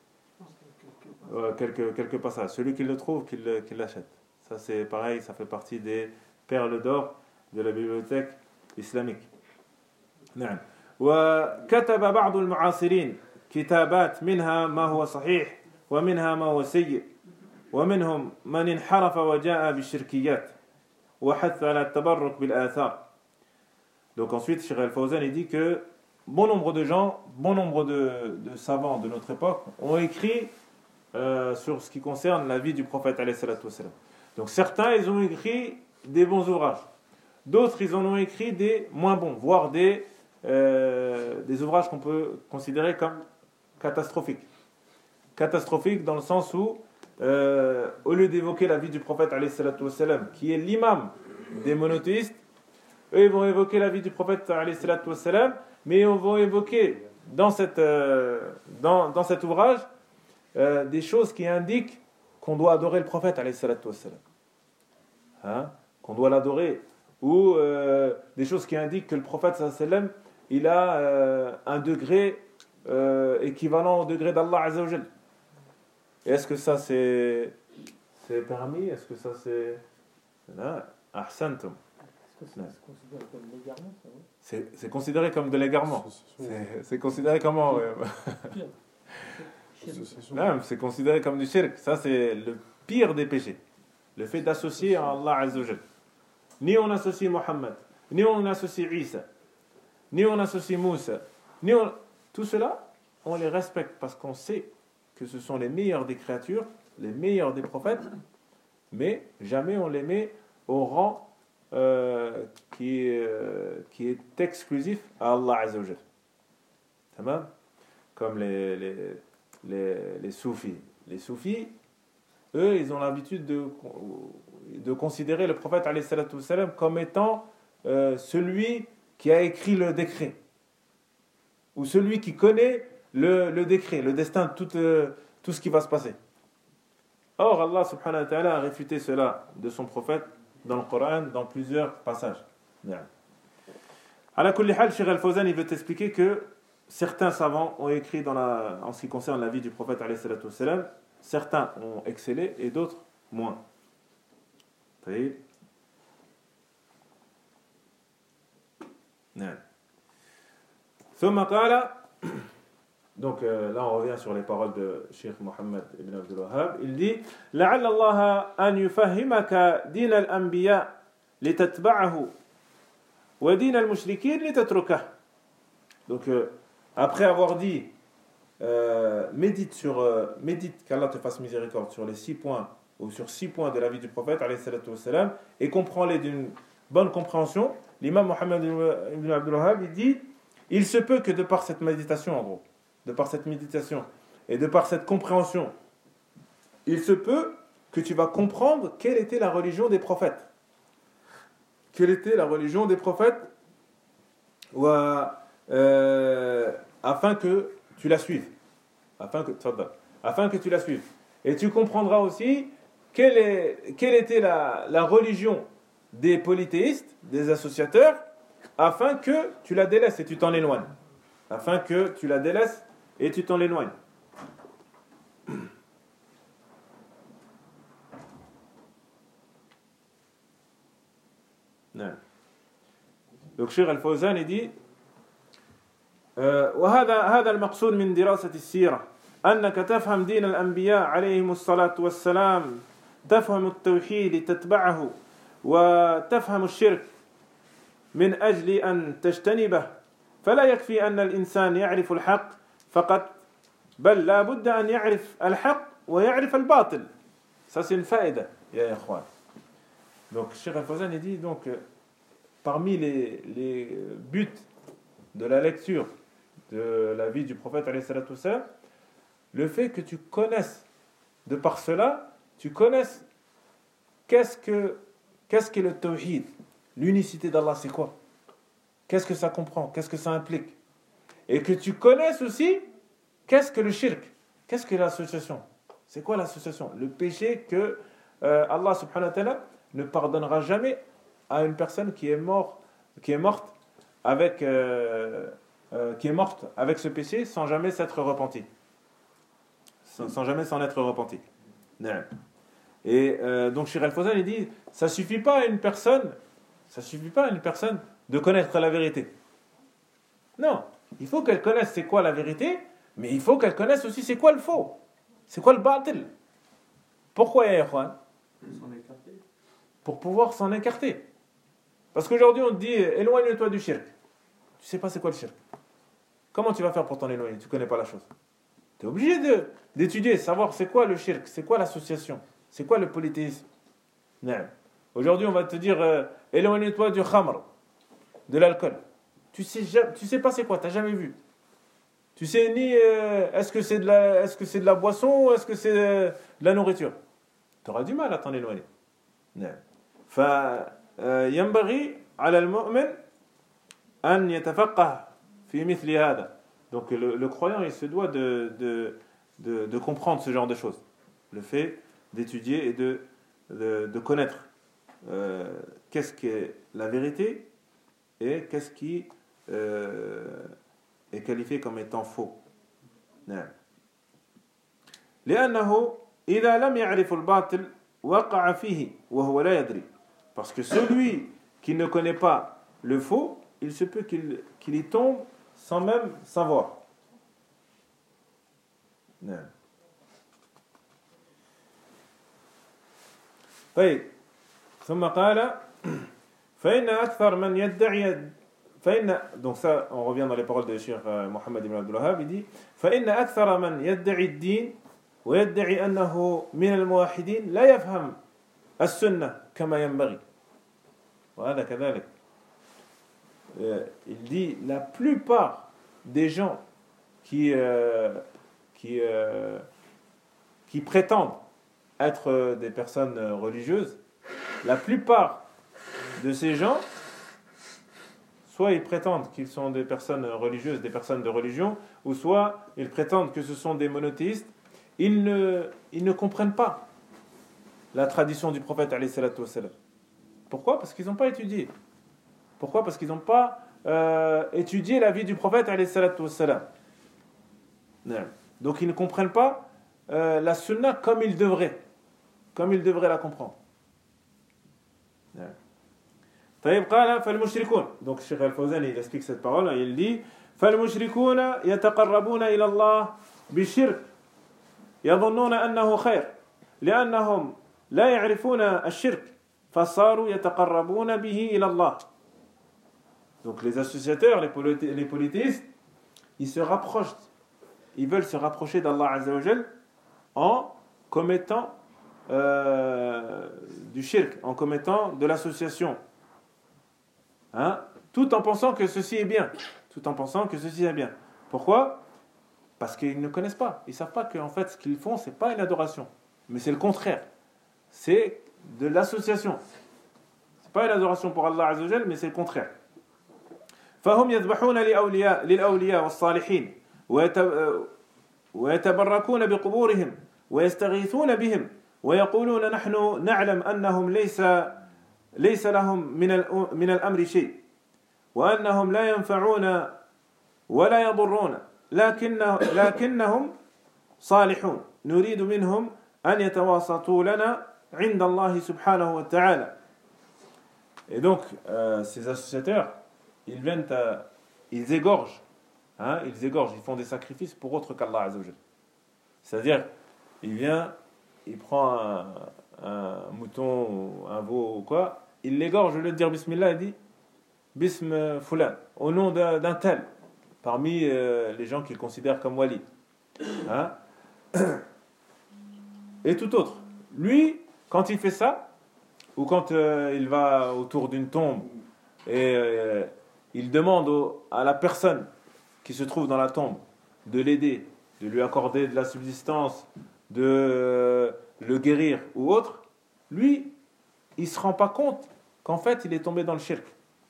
Quelques passages. Celui qui le trouve, qu'il l'achète. Ça c'est pareil, ça fait partie des perles d'or de la bibliothèque islamique. نعم. وكتب بعض المعاصرين كتابات منها ما هو صحيح ومنها ما هو سيء ومنهم من انحرف وجاء بالشركيات وحث على التبرك بالآثار. Donc ensuite, Cheikh Al-Fawzan il dit que bon nombre de gens, bon nombre de savants de notre époque ont écrit sur ce qui concerne la vie du prophète alayhi salatu wassalam. Donc certains, ils ont écrit des bons ouvrages. D'autres, ils en ont écrit des moins bons, voire des ouvrages qu'on peut considérer comme catastrophiques. Catastrophiques dans le sens où, au lieu d'évoquer la vie du prophète, alayhi salatu wassalam, qui est l'imam des monothéistes, eux, ils vont évoquer la vie du prophète, alayhi salatu wassalam, mais ils vont évoquer dans cet ouvrage des choses qui indiquent qu'on doit adorer le prophète, alayhi salatu wassalam. Hein? Qu'on doit l'adorer. Ou des choses qui indiquent que le prophète, sallallahu alayhi wa sallam, il a un degré équivalent au degré d'Allah Azza wa Jal. Est-ce que ça c'est permis? Est-ce que ça c'est... Là, ahsantum. Est-ce que c'est considéré comme l'égarement, ça, oui? C'est considéré comme de l'égarement. C'est considéré comment? Pire. Non, c'est considéré comme du shirk. Ça, c'est le pire des péchés. Le fait d'associer à Allah Azza wa Jal. Ni on associe Mohammed, ni on associe Isa, ni on associe Moussa, tout cela, on les respecte parce qu'on sait que ce sont les meilleurs des créatures, les meilleurs des prophètes, mais jamais on les met au rang qui est exclusif à Allah Azza wa Jal. Tamam? Comme les soufis. Les soufis, eux, ils ont l'habitude de considérer le prophète alayhi salatu wassalam comme étant celui qui a écrit le décret, ou celui qui connaît le décret, le destin, tout ce qui va se passer. Or, Allah subhanahu wa ta'ala a réfuté cela de son prophète dans le Coran, dans plusieurs passages. Ala kulli hal, Cheikh Al-Fawzan, il veut t'expliquer que certains savants ont écrit en ce qui concerne la vie du prophète alayhi salatu wassalam, certains ont excellé et d'autres moins. طيب. نعم. ثم قال, donc là on revient sur les paroles de Cheikh Mohammed ibn Abdul Wahhab. Il dit لعل الله أن يفهمك دين الأنبياء لتتبعه ودين المشركين لتتركه. Donc après avoir dit médite qu'Allah te fasse miséricorde sur les 6 points ou sur 6 points de la vie du prophète alayhi salatu wassalam, et comprends-les d'une bonne compréhension, l'imam Mohammed ibn Abdul Wahhab, il dit, il se peut que de par cette méditation, en gros, de par cette méditation et de par cette compréhension, il se peut que tu vas comprendre quelle était la religion des prophètes. Quelle était la religion des prophètes, afin que tu la suives. Afin que tu la suives. Et tu comprendras aussi quelle était la religion des polythéistes, des associateurs, afin que tu la délaisses et tu t'en éloignes. Afin que tu la délaisses et tu t'en éloignes. Non. Donc Cheikh Al-Fawzan il dit هذا المقصود من دراسة السيرة أنك تفهم دين الأنبياء عليهم الصلاة والسلام تفهم التوحيد تتبعه وتفهم الشرك من أجل أن تجتنبه فلا يكفي أن الإنسان يعرف الحق فقط بل لا بد أن يعرف الحق ويعرف الباطل. Ça c'est une faïda يا إخوان. Donc Cheikh Al-Fawzan il dit donc parmi les buts de la lecture de la vie du prophète alayhi salatu wassalam, le fait que tu connaisses, de par cela, tu connaisses qu'est-ce qu'est le tawhid, l'unicité d'Allah, c'est quoi, qu'est-ce que ça comprend, qu'est-ce que ça implique, et que tu connaisses aussi qu'est-ce que le shirk, qu'est-ce que l'association, c'est quoi l'association, le péché que Allah subhanahu wa ta'ala ne pardonnera jamais à une personne qui est morte avec ce péché sans jamais s'être repenti. Sans jamais s'en être repenti. Et donc Cheikh Al-Fawzan il dit ça suffit pas à une personne de connaître la vérité. Non, il faut qu'elle connaisse c'est quoi la vérité, mais il faut qu'elle connaisse aussi c'est quoi le faux. C'est quoi le batil. Pourquoi ya ikhwan? Pour pouvoir s'en écarter. Parce qu'aujourd'hui on te dit éloigne-toi du shirk. Tu sais pas c'est quoi le shirk. Comment tu vas faire pour t'en éloigner? Tu connais pas la chose. Tu es obligé d'étudier, savoir c'est quoi le shirk, c'est quoi l'association, c'est quoi le polythéisme. Non. Aujourd'hui, on va te dire éloigne-toi du khamr, de l'alcool. Tu sais pas c'est quoi, tu n'as jamais vu. Tu sais ni est-ce que c'est de la boisson ou est-ce que c'est de la nourriture. Tu auras du mal à t'en éloigner. Non. فينبغي على المؤمن أن يتفقه في مثل هذا. Donc le croyant, il se doit de comprendre ce genre de choses. Le fait d'étudier et de connaître qu'est-ce qu'est la vérité et qu'est-ce qui est qualifié comme étant faux. نعم. لأنه إذا لم يعرف الباطل وقع فيه وهو لا يدري. Parce que celui qui ne connaît pas le faux, il se peut qu'il y tombe sans même savoir. نعم. طيب ثم قال فإن أكثر من يدعي donc ça on revient dans les paroles de Cheikh Mohammed ibn Abdul Wahhab, il dit فإن أكثر من يدعي الدين ويدعي أنه من الموحدين لا يفهم السنة كما ينبغي وهذا كذلك. Il dit la plupart des gens qui prétendent être des personnes religieuses, la plupart de ces gens, soit ils prétendent qu'ils sont des personnes religieuses, des personnes de religion, ou soit ils prétendent que ce sont des monothéistes, ils ne comprennent pas la tradition du prophète alayhi salatu wassalam. Pourquoi ? Parce qu'ils n'ont pas étudié. Pourquoi ? Parce qu'ils n'ont pas étudié la vie du prophète alayhi salatu wassalam. Donc ils ne comprennent pas la sunna comme ils devraient la comprendre. طيب قال فالمشركون. Donc Cheikh Al-Fawzan il explique cette parole, il dit فالمشركون يتقربون إلى الله بالشرك يظنون أنه خير لأنهم لا يعرفون الشرك فصاروا يتقربون به إلى الله. Donc les associateurs, les polythéistes, ils se rapprochent, ils veulent se rapprocher d'Allah Azza wa Jal en commettant du shirk, en commettant de l'association, tout en pensant que ceci est bien, Pourquoi ? Parce qu'ils ne connaissent pas, ils savent pas qu'en fait ce qu'ils font c'est pas une adoration, mais c'est le contraire, c'est de l'association. C'est pas une adoration pour Allah Azza wa Jal, mais c'est le contraire. فهم يذبحون للأولياء والصالحين ويتبركون بقبورهم ويستغيثون بهم ويقولون نحن نعلم أنهم ليس لهم من الأمر شيء وأنهم لا ينفعون ولا يضرون لكنهم صالحون نريد منهم أن يتواسطوا لنا عند الله سبحانه وتعالى. Et donc ces associateurs ils égorgent, ils font des sacrifices pour autre qu'Allah Azza wa Jal. C'est-à-dire, il prend un mouton ou un veau ou quoi, il l'égorge, au lieu de dire Bismillah, il dit Bism Fulan, au nom d'un tel, parmi les gens qu'il considère comme wali. Et tout autre. Lui, quand il fait ça, ou quand il va autour d'une tombe et il demande à la personne qui se trouve dans la tombe de l'aider, de lui accorder de la subsistance, de le guérir ou autre, lui, il ne se rend pas compte qu'en fait, il est tombé dans le shirk.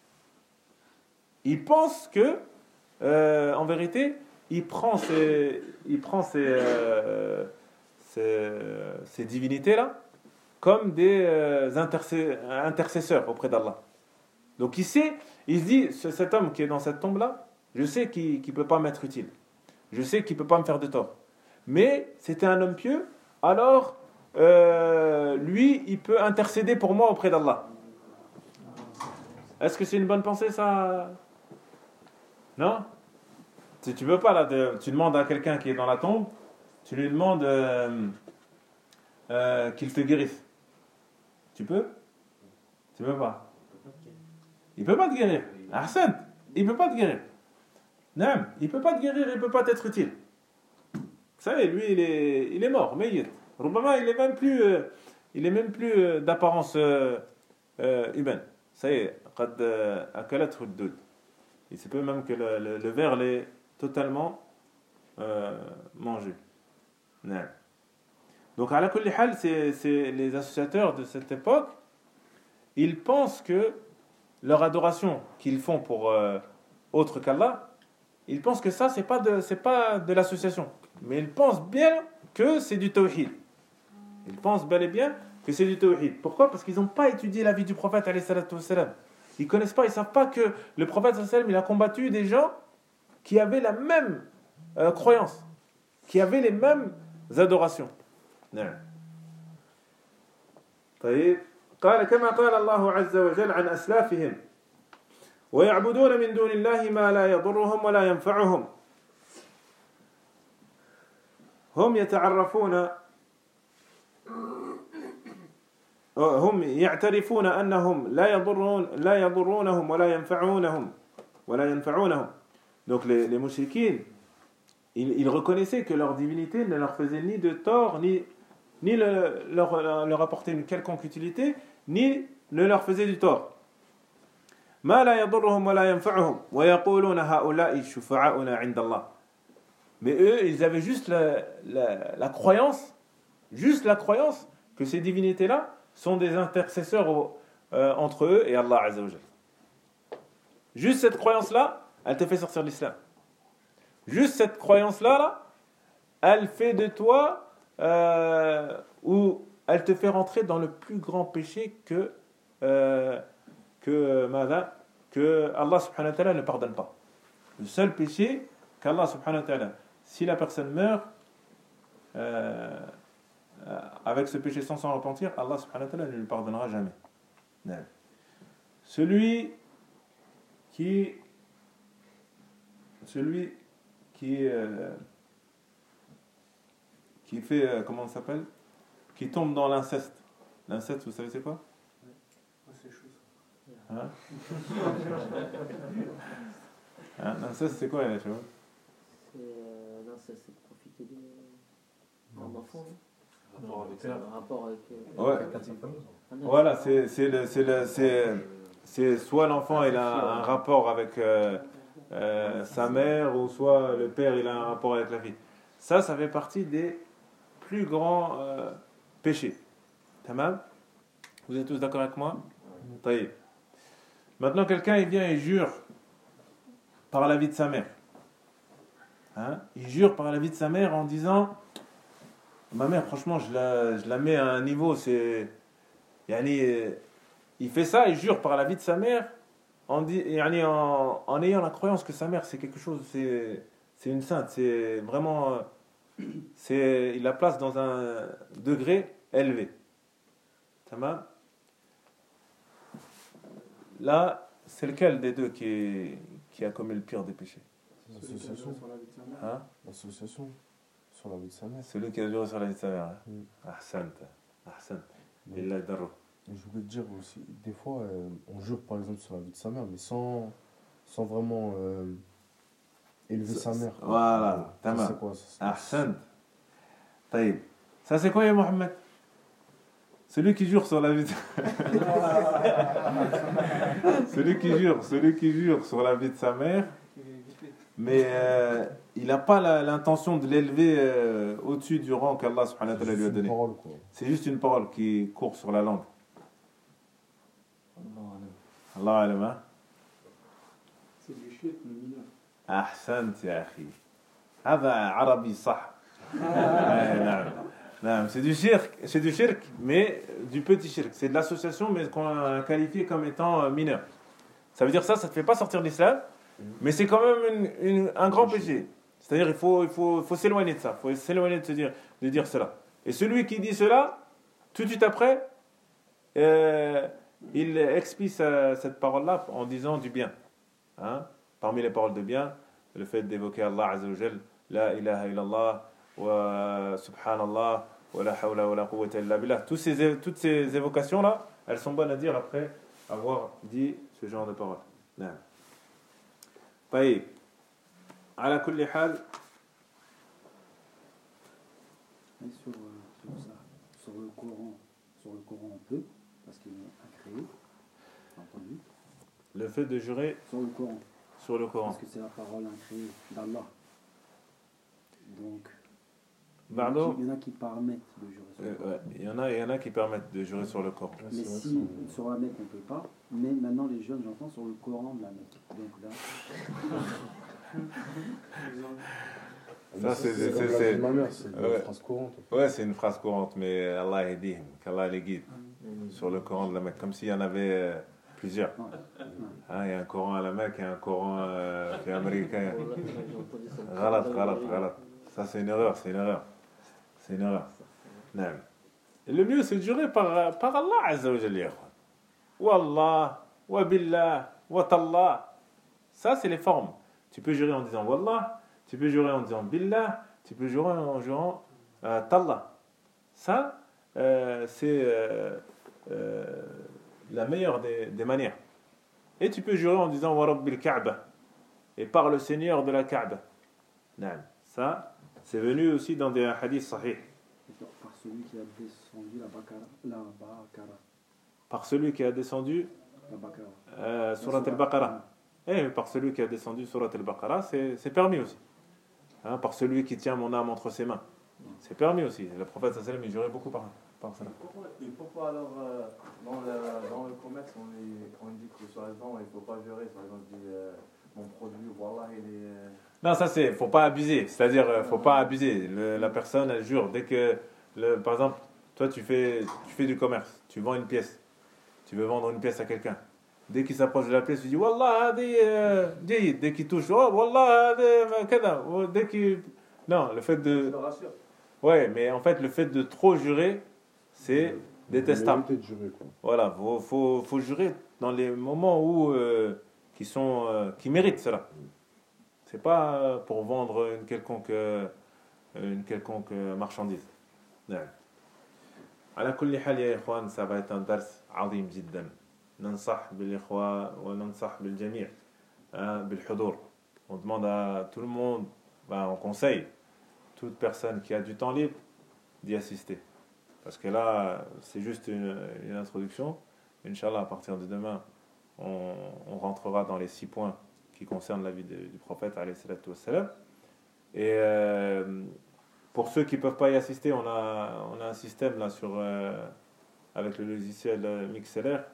Il pense que, en vérité, il prend ces divinités-là comme des intercesseurs auprès d'Allah. Donc il se dit, cet homme qui est dans cette tombe-là, je sais qu'il ne peut pas m'être utile. Je sais qu'il ne peut pas me faire de tort. Mais c'était un homme pieux, alors lui, il peut intercéder pour moi auprès d'Allah. Est-ce que c'est une bonne pensée, ça ? Non ? Si tu ne veux pas, là, tu demandes à quelqu'un qui est dans la tombe, tu lui demandes qu'il te guérisse. Tu peux ? Tu ne peux pas. Il ne peut pas te guérir. Ahsan, il ne peut pas te guérir. Non, il ne peut pas te guérir, il ne peut pas t'être utile. Vous savez, lui, il est mort, mais Roubama, il est même plus. il est même plus d'apparence humaine. Ça y est, قد أكلته الدود. Il se peut même que le ver l'ait totalement mangé. Non. Donc, à la kulli hal, c'est les associateurs de cette époque, ils pensent que leur adoration qu'ils font pour autre qu'Allah, ils pensent que ça, c'est pas de l'association. Mais ils pensent bien que c'est du tawhid. Ils pensent bel et bien que c'est du tawhid. Pourquoi? Parce qu'ils n'ont pas étudié la vie du prophète, alayhi salatu wassalam. Ils connaissent pas, ils savent pas que le prophète, sallallahu alayhi wa sallam, il a combattu des gens qui avaient la même croyance, qui avaient les mêmes adorations. نعم. طيب قال كما قال الله عز وجل عن أسلافهم ويعبدون من دون الله ما لا يضرهم ولا ينفعهم هم يتعرفون هم يعترفون أنهم لا يضرونهم ولا ينفعونهم. Donc les mouchriquins, ils reconnaissaient que leur divinité ne leur faisait ni de tort, ni leur apportait une quelconque utilité, ni ne leur faisait du tort. ما لا يضرهم ولا ينفعهم ويقولون هؤلاء شفعاؤنا عند الله. Mais eux, ils avaient juste la croyance, que ces divinités-là sont des intercesseurs entre eux et Allah Azza wa Jal. Juste cette croyance-là, elle te fait sortir de l'islam. Juste cette croyance-là, elle fait de toi, ou elle te fait rentrer dans le plus grand péché que Allah subhanahu wa ta'ala ne pardonne pas. Le seul péché qu'Allah subhanahu wa ta'ala, si la personne meurt avec ce péché sans s'en repentir, Allah subhanahu wa ta'ala ne lui pardonnera jamais. Non. Celui qui fait, comment ça s'appelle, qui tombe dans l'inceste. L'inceste, vous savez c'est quoi? C'est chaud ça. Hein? Hein? L'inceste c'est quoi, tu vois? L'inceste, c'est de profiter d'un enfant. Un rapport avec. Ouais. Voilà, c'est soit l'enfant il a un rapport avec sa mère, ou soit le père il a un rapport avec la fille. Ça fait partie des plus grands péchés. Tamam? Vous êtes tous d'accord avec moi? Taïb. Maintenant quelqu'un il vient et jure par la vie de sa mère. Hein? Il jure par la vie de sa mère en disant: ma mère, franchement, je la mets à un niveau, c'est... il fait ça, il jure par la vie de sa mère en ayant la croyance que sa mère, c'est quelque chose, c'est une sainte, c'est vraiment... il la place dans un degré élevé. Tamam? Là, c'est lequel des deux qui a commis le pire des péchés? L'association sur la vie de sa mère. Hein? L'association sur la vie de sa mère. Celui qui a juré sur la vie de sa mère. Hein? Mm. Ahsant. Il a darro. Et je voulais te dire aussi, des fois, on jure par exemple sur la vie de sa mère, mais sans vraiment élever sa mère. Voilà. Ça, Tamam. c'est quoi ça? Ahsan. Taïb. Ça c'est quoi, ya Mohamed? Celui qui jure sur la vie de... celui qui jure sur la vie de sa mère, mais il n'a pas l'intention de l'élever au-dessus du rang qu'Allah subhanahu wa ta'ala lui a donné. Parole, quoi. C'est juste une parole qui court sur la langue. Allah alam, hein? C'est du shirk, mais mineur. أحسنت يا أخي هذا عربي صح. نعم نعم, c'est du shirk, mais du petit shirk. C'est de l'association, mais qu'on a qualifié comme étant mineur. Ça veut dire ça te fait pas sortir de l'islam, mais c'est quand même un grand péché. C'est-à-dire il faut s'éloigner de ça, il faut s'éloigner de dire cela. Et celui qui dit cela, tout de suite après, il expie cette parole-là en disant du bien. Hein? Parmi les paroles de bien, le fait d'évoquer Allah Azza wa Jal, la ilaha illallah, wa subhanallah, wa la hawla wa la quwwata illa billah. Toutes ces évocations-là, elles sont bonnes à dire après avoir dit ce genre de paroles. نعم. طيب. على كل حال. Sur le Coran, sur le Coran, on peut, parce qu'il est incréé, entendu. Le fait de jurer Sur le Coran, sur le Coran. parce que c'est la parole incréée d'Allah. Donc, Pardon? il y en a qui permettent de jurer sur le Coran. Ouais, il y en a qui permettent de jurer sur le Coran. Ouais, Mais c'est vrai si que sur la Mecque on ne peut pas, mais maintenant les jeunes j'entends sur le Coran de la Mecque. Donc là, Ça, c'est- comme l'a c'est- dit ma mère, c'est ouais. une phrase courante. Ouais, c'est une phrase courante, mais Allah aidihim, qu'Allah les guide sur le Coran de la Mecque, comme s'il y en avait plusieurs. ouais. Hein, il y a un Coran à la Mecque et un Coran qui est américain. Voilà, j'ai entendu ça. Ghalat. Ça, c'est une erreur. Non. Et le mieux, c'est de jurer par Allah Azza wa Jalla. Wallah, wa billah, wa tallah. Ça, c'est les formes. Tu peux jurer en disant Wallah, tu peux jurer en disant Billah, tu peux jurer en jurant Tallah. Ça, c'est la meilleure des manières. Et tu peux jurer en disant Wa Rabbil Ka'ba, et par le Seigneur de la Kaaba. Non. Ça, c'est venu aussi dans des hadiths sahih. Par celui qui a descendu la Baqara. Par celui qui a descendu La Baqara. Surat al-Baqarah. Et par celui qui a descendu Surat al-Baqarah, c'est permis aussi. Hein, par celui qui tient mon âme entre ses mains. C'est permis aussi. Le prophète sallallahu alayhi wa sallam, il jurait beaucoup par ça. Et pourquoi alors dans le commerce on dit que sur les ventes il ne faut pas jurer, par exemple on dit mon produit, voilà il est... Non, ça c'est, faut pas abuser. C'est-à-dire, faut pas abuser. La personne, elle jure. Dès que, par exemple, toi tu fais du commerce, tu vends une pièce, tu veux vendre une pièce à quelqu'un. Dès qu'il s'approche de la pièce, tu dis Wallah, hadi jayyid. Dès qu'il touche, oh Wallah, hadi kada. Dès qu'il, non, le fait de, Je le rassure. ouais, mais en fait, le fait de trop jurer, c'est détestable. Mériter de jurer, quoi. Voilà, faut jurer dans les moments où qui méritent cela. C'est pas pour vendre une quelconque marchandise. نعم. على كل حال يا إخوان, ça va être un درس عظيم جدا. ننصح بالإخوة وننصح بالجميع بالحضور. On demande à tout le monde, on conseille toute personne qui a du temps libre d'y assister. Parce que là, c'est juste une introduction. Inch'Allah, à partir de demain, on rentrera dans les 6 points qui concernent la vie du prophète alayhi salatu wassalam. Et pour ceux qui ne peuvent pas y assister, on a un système là avec le logiciel MixLR.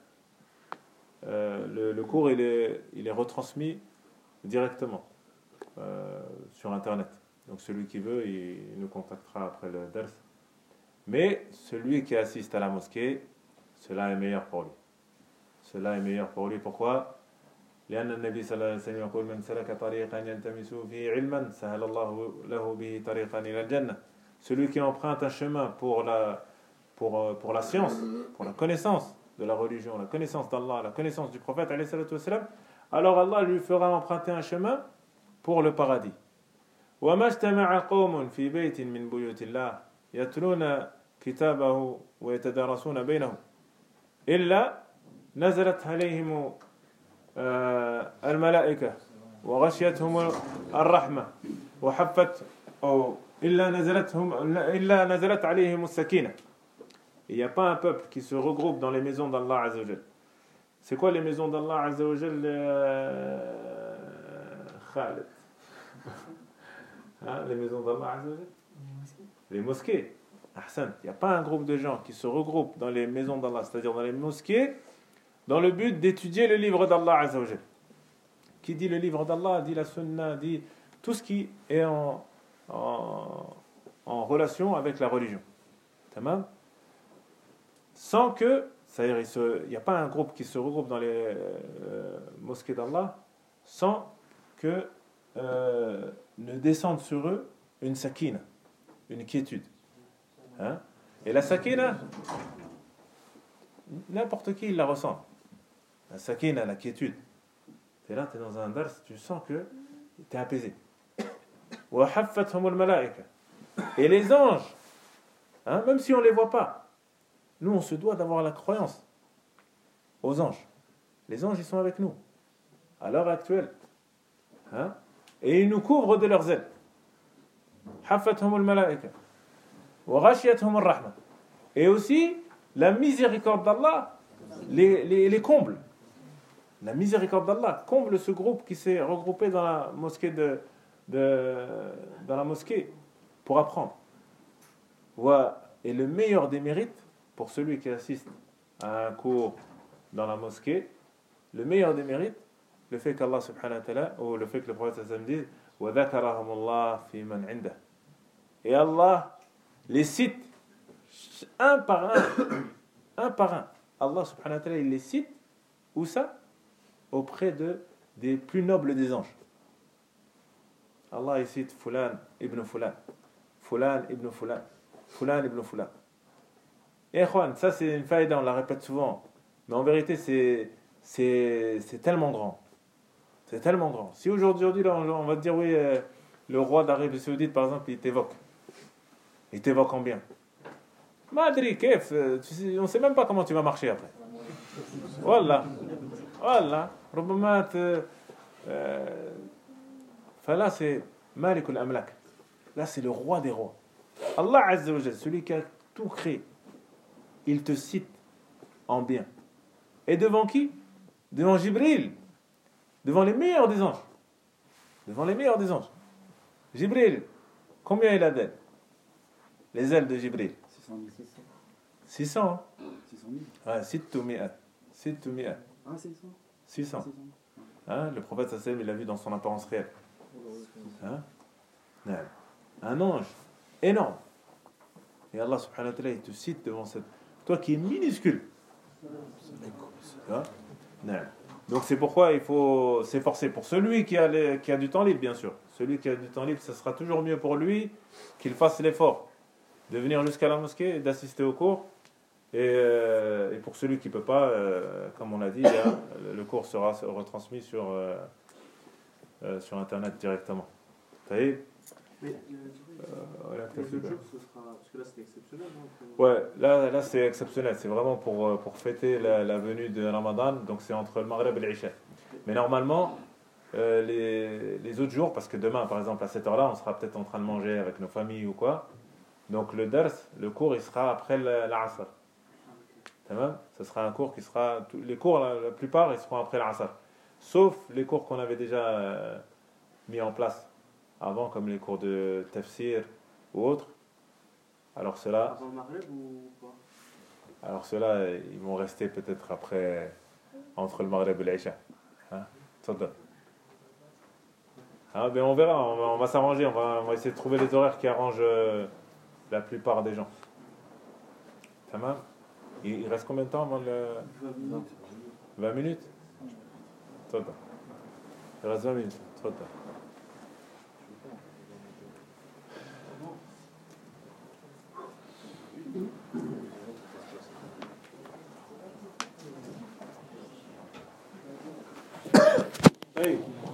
Le cours il est retransmis directement sur internet. Donc celui qui veut, il nous contactera après le ders. Mais celui qui assiste à la mosquée, cela est meilleur pour lui. Pourquoi? لأن النبي صلى الله عليه وسلم يقول من سلك طريقا يلتمس فيه علما سهل الله له به طريقا إلى الجنة. Celui qui emprunte un chemin pour la science, pour la connaissance de la religion, la connaissance d'Allah, la connaissance du prophète alayhi salatu wassalam, alors Allah lui fera emprunter un chemin pour le paradis. وما اجتمع قوم في بيت من بيوت الله يتلون كتابه ويتدارسون بينهم إلا نزلت عليهم الملائكة وغشيتهم الرحمة وحفت إلا نزلت عليهم السكينة. Il n'y a pas un peuple qui se regroupe dans les maisons d'Allah Azza wa Jal. C'est quoi les maisons d'Allah Azza wa Jal, Khaled? Hein, les maisons d'Allah Azza wa Jal? Les mosquées. Ahsan. Il n'y a pas un groupe de gens qui se regroupent dans les maisons d'Allah, c'est-à-dire dans les mosquées, dans le but d'étudier le livre d'Allah Azza wa Jal. Qui dit le livre d'Allah, dit la sunna, dit tout ce qui est en relation avec la religion. Tamam? Sans que, c'est-à-dire il n'y a pas un groupe qui se regroupe dans les mosquées d'Allah sans que ne descende sur eux une sakina, une quiétude. Hein? Et la sakina, n'importe qui il la ressent. La sakina, la quiétude. Tu es là, tu es dans un dars, tu sens que tu es apaisé. Et les anges, hein, même si on ne les voit pas, nous on se doit d'avoir la croyance aux anges. Les anges ils sont avec nous à l'heure actuelle, hein, et ils nous couvrent de leurs ailes. Et aussi la miséricorde d'Allah les comble. La miséricorde d'Allah comble ce groupe qui s'est regroupé dans la mosquée dans la mosquée pour apprendre. Et le meilleur des mérites pour celui qui assiste à un cours dans la mosquée, le meilleur des mérites, le fait qu'Allah subhanahu wa ta'ala, ou le fait que le prophète sallallahu alayhi wa sallam dise وَذَكَرَهُمُ اللَّهُ فِي مَنْ عِنْدَهُ. Et Allah les cite un par un par un. Allah subhanahu wa ta'ala, il les cite, où ça? Auprès des plus nobles des anges. Allah il cite Fulan ibn Fulan, Fulan ibn Fulan, Fulan ibn Fulan. Et Juan, ça c'est une faïda, on la répète souvent, mais en vérité c'est tellement grand. C'est tellement grand. Si aujourd'hui là, on va te dire oui, le roi d'Arabie Saoudite par exemple, il t'évoque en bien. Madri, kef, on ne sait même pas comment tu vas marcher après. Voilà. Là c'est Malik al-Amlak. Là c'est le roi des rois. Allah Azza wa Jal, celui qui a tout créé, il te cite en bien. Et devant qui? Devant Jibril. Devant les meilleurs des anges. Devant les meilleurs des anges. Jibril, combien il a d'ailes? Les ailes de Jibril. 600. Hein? 600 000. Ouais, 600. Ah, 600. 600. Hein? Le prophète sallam, il l'a vu dans son apparence réelle. Hein? Un ange énorme. Et Allah subhanahu wa ta'ala, il te cite devant cette... Toi qui es minuscule. Hein? Donc c'est pourquoi il faut s'efforcer. Pour celui qui a du temps libre, bien sûr. Celui qui a du temps libre, ce sera toujours mieux pour lui qu'il fasse l'effort de venir jusqu'à la mosquée et d'assister au cours. Et pour celui qui ne peut pas, comme on l'a dit, le cours sera retransmis sur Internet directement. Vous voyez? Mais les autres jours, ce sera... Parce que là, c'était exceptionnel. Donc... Ouais, là c'est exceptionnel. C'est vraiment pour fêter la venue de Ramadan. Donc c'est entre le Maghreb et l'Isha. Mais normalement, les autres jours, parce que demain, par exemple, à cette heure-là, on sera peut-être en train de manger avec nos familles ou quoi. Donc le dars, le cours, il sera après l'Asr. Ce sera un cours qui sera... Les cours, la plupart, ils seront après l'Asr. Sauf les cours qu'on avait déjà mis en place avant, comme les cours de tafsir ou autres. Alors ceux-là... Avant le Maghreb ou pas? Alors ceux-là, ils vont rester peut-être après, entre le Maghreb et l'Isha. Hein? Ben on verra, on va s'arranger, on va essayer de trouver les horaires qui arrangent la plupart des gens. Tamam? Il reste combien de temps avant le... 20 minutes. 20 minutes? Il reste 20 minutes. Hey.